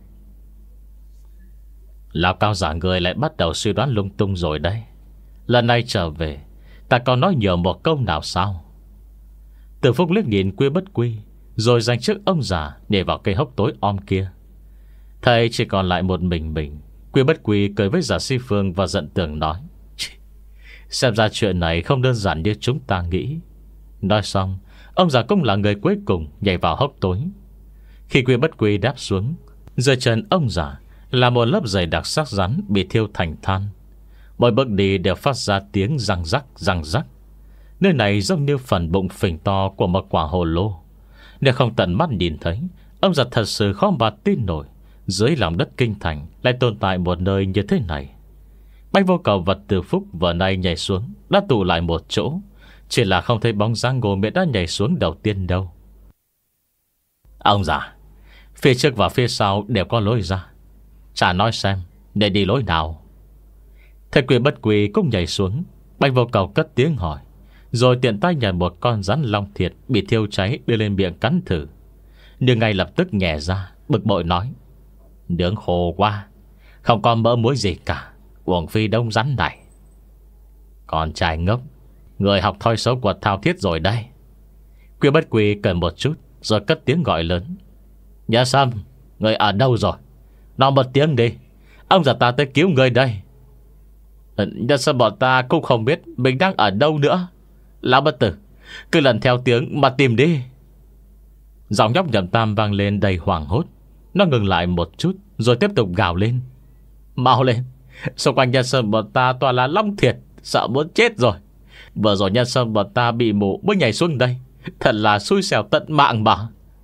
Lão cao giả người lại bắt đầu suy đoán lung tung rồi đấy. Lần này trở về, ta còn nói nhiều một câu nào sao? Từ Phúc liếc nhìn Quy Bất Quy, rồi dành trước ông già để vào cây hốc tối om kia. Thầy chỉ còn lại một mình mình. Quy Bất Quy cười với giả Sĩ Phương và giận tưởng nói. Xem ra chuyện này không đơn giản như chúng ta nghĩ. Nói xong, ông già cũng là người cuối cùng nhảy vào hốc tối. Khi Quy Bất Quy đáp xuống, dưới chân ông già là một lớp dày đặc xác rắn bị thiêu thành than. Mỗi bước đi đều phát ra tiếng răng rắc răng rắc. Nơi này giống như phần bụng phình to của một quả hồ lô. Nếu không tận mắt nhìn thấy, ông già thật sự khó mà tin nổi dưới lòng đất kinh thành lại tồn tại một nơi như thế này. Bách Vô Cầu và Từ Phúc vừa nay nhảy xuống đã tụ lại một chỗ, chỉ là không thấy bóng dáng Ngô Miễn đã nhảy xuống đầu tiên đâu. Ông già, phía trước và phía sau đều có lối ra, chả nói xem để đi lối nào. Thầy Quy Bất Quy cũng nhảy xuống. Bách Vô Cầu cất tiếng hỏi, rồi tiện tay nhặt một con rắn long thiệt bị thiêu cháy đưa lên miệng cắn thử. Nhưng ngay lập tức nhẹ ra, bực bội nói. Nướng khô quá, không có mỡ muối gì cả, uổng phi đông rắn này. Con trai ngốc, người học thói xấu của Thao Thiết rồi đây. Quy Bất Quy cười một chút, rồi cất tiếng gọi lớn. Nhã Sâm, người ở đâu rồi? Nói một tiếng đi, ông già ta tới cứu người đây. Nhã Sâm bọn ta cũng không biết mình đang ở đâu nữa. Lão bất tử, cứ lần theo tiếng mà tìm đi. Giọng nhóc Nhậm Tam vang lên đầy hoảng hốt. Nó ngừng lại một chút, rồi tiếp tục gào lên. Mau lên, xung quanh nhân sơn bọn ta toàn là long thiệt, sợ muốn chết rồi. Vừa rồi nhân sơn bọn ta bị mù mới nhảy xuống đây, thật là xui xẻo tận mạng mà.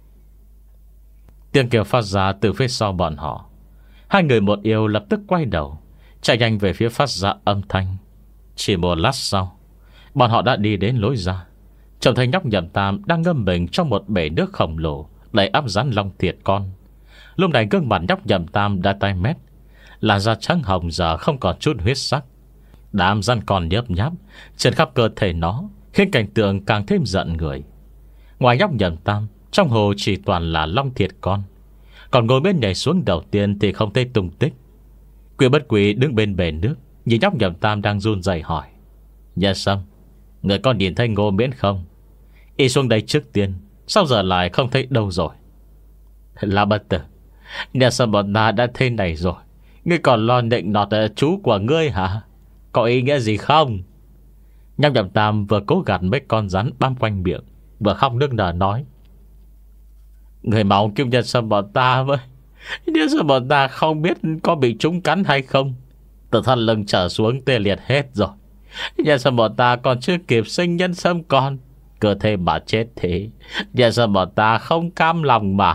Tiếng kêu phát ra từ phía sau bọn họ. Hai người một yêu lập tức quay đầu, chạy nhanh về phía phát ra âm thanh. Chỉ một lát sau, bọn họ đã đi đến lối ra. Trông thấy nhóc Nhậm Tam đang ngâm mình trong một bể nước khổng lồ đầy áp rắn long thiệt con. Lúc này gương mặt nhóc Nhậm Tam đã tái mét, làn da trắng hồng giờ không còn chút huyết sắc. Đám rắn còn nhớp nháp trên khắp cơ thể nó, khiến cảnh tượng càng thêm giận người. Ngoài nhóc Nhậm Tam, trong hồ chỉ toàn là long thiệt con. Còn ngồi bên nhảy xuống đầu tiên thì không thấy tung tích. Quy Bất Quy đứng bên bể nước, nhìn nhóc Nhậm Tam đang run rẩy hỏi: Nhân Sâm, người con nhìn thấy Ngô Miễn không? Y xuống đây trước tiên, sao giờ lại không thấy đâu rồi? Là Bất Tử, Nhân Sâm bọn ta đã thế này rồi, ngươi còn lo nịnh nọt chú của ngươi hả? Có ý nghĩa gì không? Nhóc Nhậm Tam vừa cố gạt mấy con rắn bám quanh miệng, vừa khóc nức nở nói: Người mau cứu Nhân Sâm bọn ta với. Nhân Sâm bọn ta không biết có bị chúng cắn hay không. Từ thân lưng trở xuống tê liệt hết rồi. Nhân Sâm bọn ta còn chưa kịp sinh nhân sâm con, cơ thể mà chết thế. Nhân Sâm bọn ta không cam lòng mà.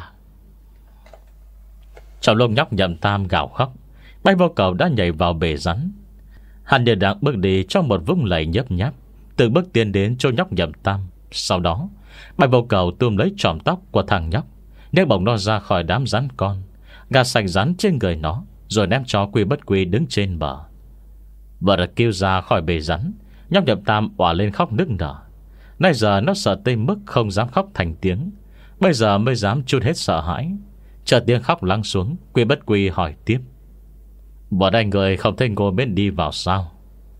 Trong lúc nhóc Nhậm Tam gào khóc, Bay Vô Cầu đã nhảy vào bể rắn. Hắn như đang bước đi trong một vũng lầy nhấp nháp, từng bước tiến đến chỗ nhóc Nhậm Tam. Sau đó Bay Vô Cầu túm lấy chòm tóc của thằng nhóc, nhấc bổng nó ra khỏi đám rắn con, gạt sạch rắn trên người nó, rồi ném cho Quy Bất Quy đứng trên bờ. Vừa được kêu ra khỏi bể rắn, nhóc Nhậm Tam òa lên khóc nức nở. Nay giờ nó sợ tới mức không dám khóc thành tiếng, bây giờ mới dám trút hết sợ hãi. Chờ tiếng khóc lắng xuống, Quy Bất Quy hỏi tiếp: Bọn anh người không thấy Ngô Miễn đi vào sao?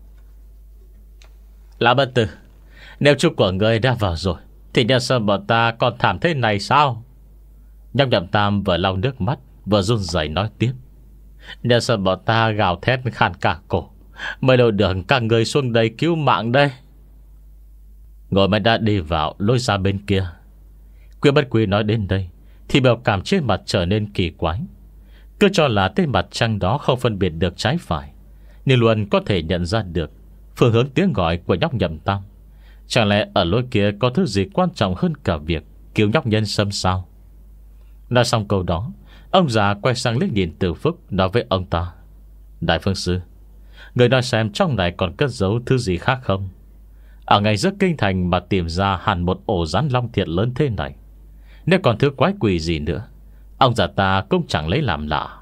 Là Bất Tử, nếu chú của người đã vào rồi thì Nhân Sâm bọn ta còn thảm thế này sao? Nhóc Nhậm Tam vừa lau nước mắt vừa run rẩy nói tiếp: Nhân Sâm bọn ta gào thét khàn cả cổ mới lôi được các người xuống đây cứu mạng đây. Ngồi mới đã đi vào lối ra bên kia. Quy Bất Quy nói đến đây thì biểu cảm trên mặt trở nên kỳ quái. Cứ cho là tên mặt trăng đó không phân biệt được trái phải, nhưng luôn có thể nhận ra được phương hướng tiếng gọi của nhóc Nhậm Tam. Chẳng lẽ ở lối kia có thứ gì quan trọng hơn cả việc cứu nhóc Nhân Sâm sao? Nói xong câu đó, ông già quay sang liếc nhìn Từ Phúc, nói với ông ta: Đại Phương Sư, người nói xem trong này còn cất giấu thứ gì khác không? Ở ngay giữa kinh thành mà tìm ra hẳn một ổ rắn long thiệt lớn thế này, nếu còn thứ quái quỷ gì nữa, ông già ta cũng chẳng lấy làm lạ.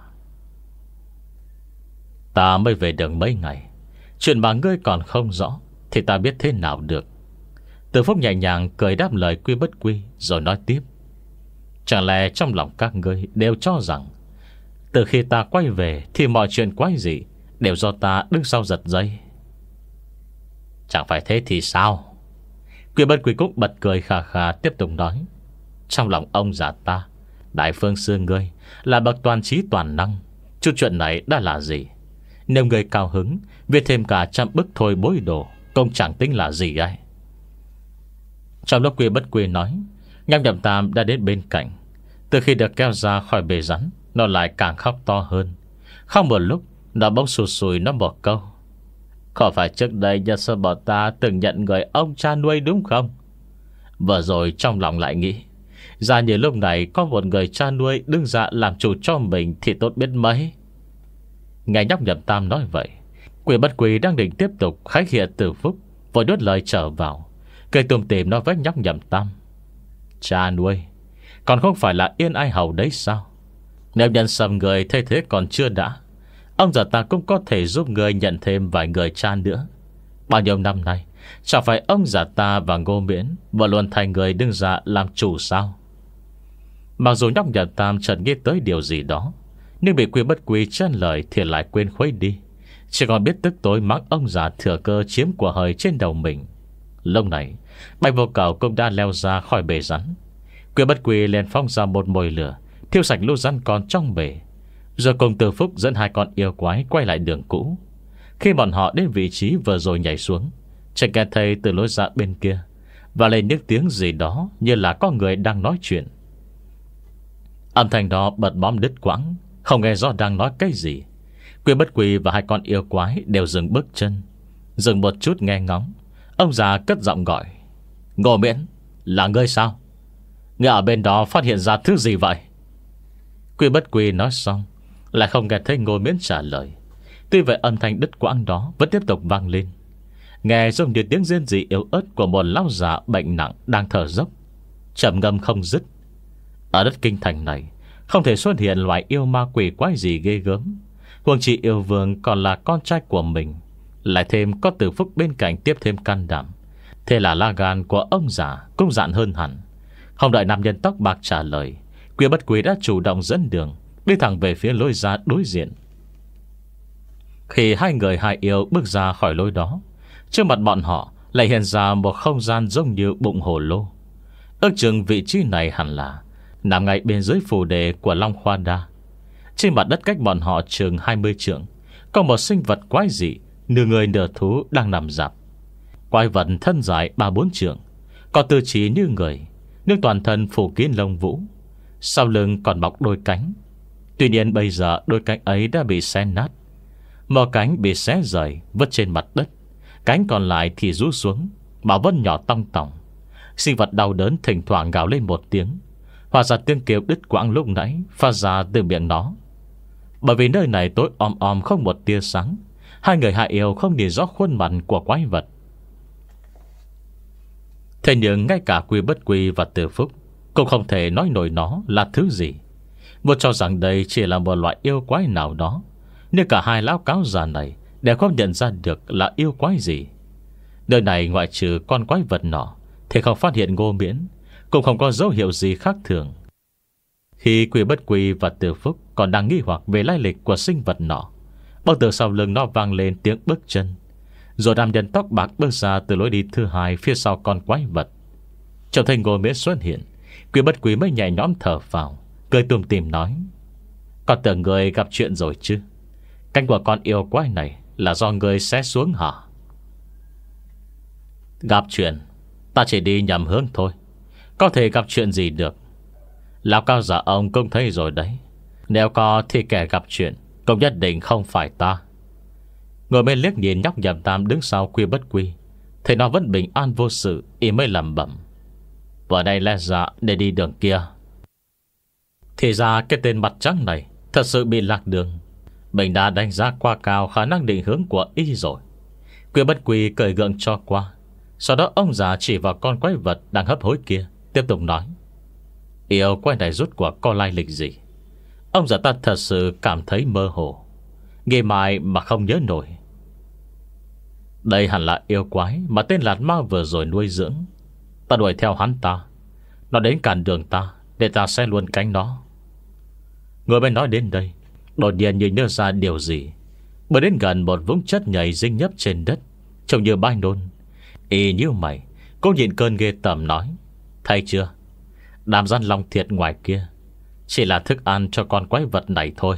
Ta mới về được mấy ngày, chuyện mà ngươi còn không rõ thì ta biết thế nào được. Từ Phúc nhẹ nhàng cười đáp lời Quy Bất Quy, rồi nói tiếp: Chẳng lẽ trong lòng các ngươi đều cho rằng từ khi ta quay về thì mọi chuyện quái gì đều do ta đứng sau giật dây? Chẳng phải thế thì sao? Quy Bất Quy cũng bật cười khà khà tiếp tục nói: Trong lòng ông già ta, Đại Phương Sư ngươi là bậc toàn trí toàn năng, chút chuyện này đã là gì? Nếu người cao hứng viết thêm cả trăm bức thôi bối đồ cũng chẳng tính là gì ấy. Trong lúc Quy Bất Quy nói, nhóc Nhậm Tam đã đến bên cạnh. Từ khi được kéo ra khỏi bể rắn, nó lại càng khóc to hơn. Không một lúc, nó bỗng sụt sùi nó một câu: Có phải trước đây Nhân Sâm bọn ta từng nhận người ông cha nuôi đúng không? Vừa rồi trong lòng lại nghĩ, ra như lúc này có một người cha nuôi đứng ra làm chủ cho mình thì tốt biết mấy. Nghe nhóc Nhậm Tam nói vậy, Quy Bất Quy đang định tiếp tục khái khịa Từ Phúc, vội đốt lời trở vào, cười tùm tìm nói với nhóc Nhậm Tam: Cha nuôi còn không phải là Yên Ai Hầu đấy sao? Nếu Nhân Sâm người thay thế còn chưa đã, ông già ta cũng có thể giúp người nhận thêm vài người cha nữa. Bao nhiêu năm nay chẳng phải ông già ta và Ngô Miễn và luôn thành người đứng ra làm chủ sao? Mặc dù nhóc Nhậm Tam chợt nghĩ tới điều gì đó, nhưng bị Quy Bất Quy chen lời thì lại quên khuấy đi, chỉ còn biết tức tối mắng ông già thừa cơ chiếm của hời trên đầu mình. Lúc này Bay Vô Cầu cũng đã leo ra khỏi bể rắn. Quy Bất Quy liền phóng ra một mồi lửa, thiêu sạch lũ rắn còn trong bể, rồi cùng Từ Phúc dẫn hai con yêu quái quay lại đường cũ. Khi bọn họ đến vị trí vừa rồi nhảy xuống, chợt nghe thấy từ lối ra bên kia và lên những tiếng gì đó như là có người đang nói chuyện. Âm thanh đó bật bóm đứt quãng, không nghe rõ đang nói cái gì. Quy Bất Quy và hai con yêu quái đều dừng bước chân, dừng một chút nghe ngóng. Ông già cất giọng gọi: Ngô Miễn, là ngươi sao? Ngươi ở bên đó phát hiện ra thứ gì vậy? Quy Bất Quy nói xong lại không nghe thấy Ngô Miễn trả lời. Tuy vậy âm thanh đứt quãng đó vẫn tiếp tục vang lên, nghe giống như tiếng rên rỉ yếu ớt của một lão già bệnh nặng đang thở dốc, trầm ngâm không dứt. Ở đất kinh thành này không thể xuất hiện loại yêu ma quỷ quái gì ghê gớm, huống chi yêu vương còn là con trai của mình, lại thêm có Từ Phúc bên cạnh tiếp thêm can đảm, Thế là lá gan của ông già cũng dạn hơn hẳn. Không đợi nam nhân tóc bạc trả lời, Quy Bất Quy đã chủ động dẫn đường, đi thẳng về phía lối ra đối diện. Khi hai người hai yêu bước ra khỏi lối đó, trước mặt bọn họ lại hiện ra một không gian giống như bụng hồ lô. Ước chừng vị trí này hẳn là nằm ngay bên dưới phù đề của Long Khoa Đa. Trên mặt đất cách bọn họ chừng hai mươi trượng, có một sinh vật quái dị, nửa người nửa thú đang nằm rạp. Quái vật thân dài ba bốn trượng, có tư trí như người, nhưng toàn thân phủ kín lông vũ, sau lưng còn bọc đôi cánh. Tuy nhiên bây giờ đôi cánh ấy đã bị xé nát, một cánh bị xé rời vứt trên mặt đất, cánh còn lại thì rũ xuống, bảo vân nhỏ tong tỏng. Sinh vật đau đớn thỉnh thoảng gào lên một tiếng, hóa ra tiếng kêu đứt quãng lúc nãy phát ra từ miệng nó. Bởi vì nơi này tối om om không một tia sáng, hai người hạ yêu không nhìn rõ khuôn mặt của quái vật. Thế nhưng ngay cả Quy Bất Quy và Từ Phúc cũng không thể nói nổi nó là thứ gì. Một cho rằng đây chỉ là một loại yêu quái nào đó, nhưng cả hai lão cáo già này đều không nhận ra được là yêu quái gì. Nơi này ngoại trừ con quái vật nọ thì không phát hiện Ngô Miễn, cũng không có dấu hiệu gì khác thường. Khi Quy Bất Quy và Từ Phúc còn đang nghi hoặc về lai lịch của sinh vật nọ, bỗng từ sau lưng nó vang lên tiếng bước chân, rồi nam nhân tóc bạc bước ra từ lối đi thứ hai phía sau con quái vật. Trông thấy Ngô Miễn xuất hiện, Quy Bất Quy mới nhẹ nhõm thở phào, cười tủm tỉm nói: "Con tưởng người gặp chuyện rồi chứ? Cánh của con yêu quái này là do người xé xuống hả?" "Gặp chuyện? Ta chỉ đi nhầm hướng thôi, có thể gặp chuyện gì được. Lão cao giả ông cũng thấy rồi đấy, nếu có thì kẻ gặp chuyện cũng nhất định không phải ta." Ngồi bên liếc nhìn nhóc nhầm tam đứng sau Quy Bất Quy, thấy nó vẫn bình an vô sự, y mới lẩm bẩm: "Vừa đây lẽ ra để đi đường kia." Thì ra cái tên mặt trắng này thật sự bị lạc đường. Mình đã đánh giá quá cao khả năng định hướng của y rồi. Quy Bất Quy cười gượng cho qua. Sau đó ông già chỉ vào con quái vật đang hấp hối kia, tiếp tục nói: "Yêu quái này rút cuộc có lai lịch gì? Ông già ta thật sự cảm thấy mơ hồ, nghĩ mãi mà không nhớ nổi. Đây hẳn là yêu quái mà tên Lạt Ma vừa rồi nuôi dưỡng. Ta đuổi theo hắn ta, nó đến cản đường ta, để ta xé luôn cánh nó." Người bên nói đến đây, đột nhiên như nhớ ra điều gì, bước đến gần một vũng chất nhầy dinh nhấp trên đất, trông như bãi nôn. Y như mày, cô nhịn cơn ghê tởm nói: "Thấy chưa, đám gian long thiệt ngoài kia chỉ là thức ăn cho con quái vật này thôi."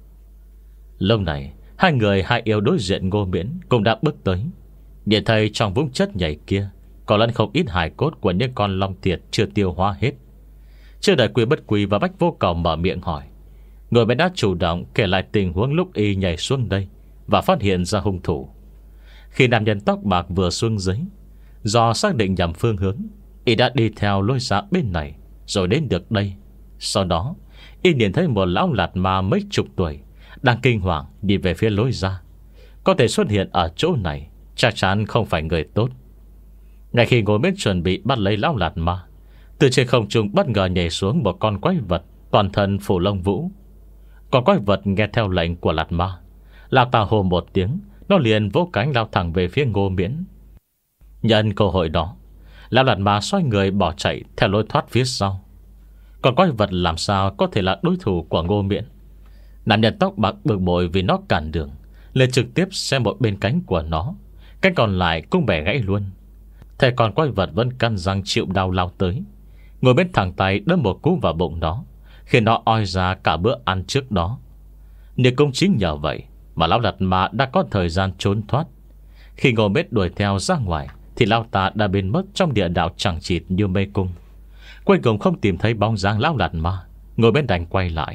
Lúc này hai người hai yêu đối diện Ngô Miễn cũng đã bước tới, nhìn thấy trong vũng chất nhầy kia có lẫn không ít hài cốt của những con long thiệt chưa tiêu hóa hết. Chưa đợi Quy Bất Quy và Bách Vô Cầu mở miệng hỏi, người bên đã chủ động kể lại tình huống lúc y nhảy xuống đây và phát hiện ra hung thủ. Khi nam nhân tóc bạc vừa xuống dưới, do xác định nhầm phương hướng, y đã đi theo lối ra bên này rồi đến được đây. Sau đó y nhìn thấy một lão lạt ma mấy chục tuổi đang kinh hoàng đi về phía lối ra. Có thể xuất hiện ở chỗ này chắc chắn không phải người tốt. Ngay khi ngồi bên chuẩn bị bắt lấy lão lạt ma, từ trên không trung bất ngờ nhảy xuống một con quái vật toàn thân phủ lông vũ. Con quái vật nghe theo lệnh của lạt ma, lạc tà hồ một tiếng, nó liền vỗ cánh lao thẳng về phía Ngô Miễn. Nhân cơ hội đó, lão lạt ma xoay người bỏ chạy theo lối thoát phía sau. Còn quái vật làm sao có thể là đối thủ của Ngô Miễn? Nạn nhân tóc bạc bực bội vì nó cản đường, liền trực tiếp xem một bên cánh của nó, cánh còn lại cũng bẻ gãy luôn. Thế còn quái vật vẫn cắn răng chịu đau lao tới, ngồi bên thẳng tay đâm một cú vào bụng nó, khiến nó oi ra cả bữa ăn trước đó. Nhưng cũng chính nhờ vậy mà lão lạt ma đã có thời gian trốn thoát. Khi Ngô Miễn đuổi theo ra ngoài thì lão ta đã biến mất trong địa đạo chẳng chịt như mê cung. Cuối cùng không tìm thấy bóng dáng lão lạt ma, Ngô Miễn đành quay lại.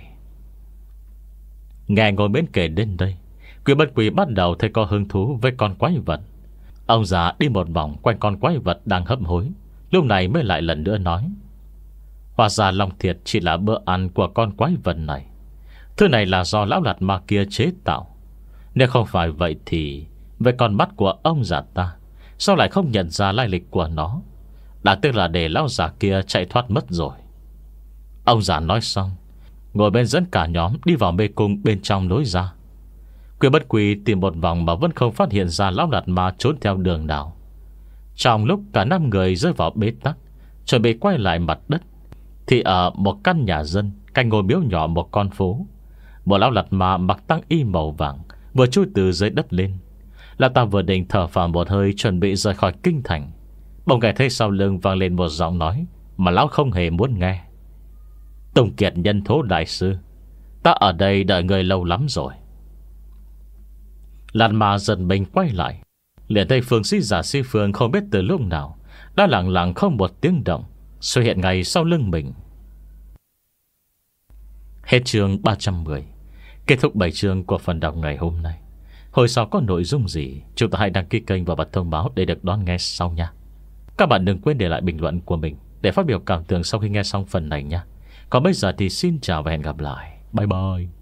Nghe Ngô Miễn kể đến đây, Quy Bất Quy bắt đầu thấy có hứng thú với con quái vật. Ông già đi một vòng quanh con quái vật đang hấp hối, lúc này mới lại lần nữa nói: "Hóa ra long thiệt chỉ là bữa ăn của con quái vật này. Thứ này là do lão lạt ma kia chế tạo. Nếu không phải vậy thì với con mắt của ông già ta, sao lại không nhận ra lai lịch của nó? Đã tức là để lão già kia chạy thoát mất rồi." Ông già nói xong, ngồi bên dẫn cả nhóm đi vào mê cung bên trong lối ra. Quy Bất Quy tìm một vòng mà vẫn không phát hiện ra lão lạt ma trốn theo đường nào. Trong lúc cả năm người rơi vào bế tắc, chuẩn bị quay lại mặt đất, thì ở một căn nhà dân cạnh ngôi miếu nhỏ một con phố, một lão lạt ma mặc tăng y màu vàng vừa chui từ dưới đất lên. Lão ta vừa định thở phào một hơi chuẩn bị rời khỏi kinh thành, bỗng nghe thấy sau lưng vang lên một giọng nói mà lão không hề muốn nghe. Tùng Kiệt Nhân Thố đại sư, ta ở đây đợi người lâu lắm rồi. Lạt ma giật mình quay lại, liền thấy Phương Sĩ Giả Si Phương không biết từ lúc nào đã lặng lặng không một tiếng động xuất hiện ngay sau lưng mình. Hết chương ba trăm mười. Kết thúc bảy chương của phần đọc ngày hôm nay. Hồi sau có nội dung gì, chúng ta hãy đăng ký kênh và bật thông báo để được đón nghe sau nha. Các bạn đừng quên để lại bình luận của mình để phát biểu cảm tưởng sau khi nghe xong phần này nha. Còn bây giờ thì xin chào và hẹn gặp lại. Bye bye.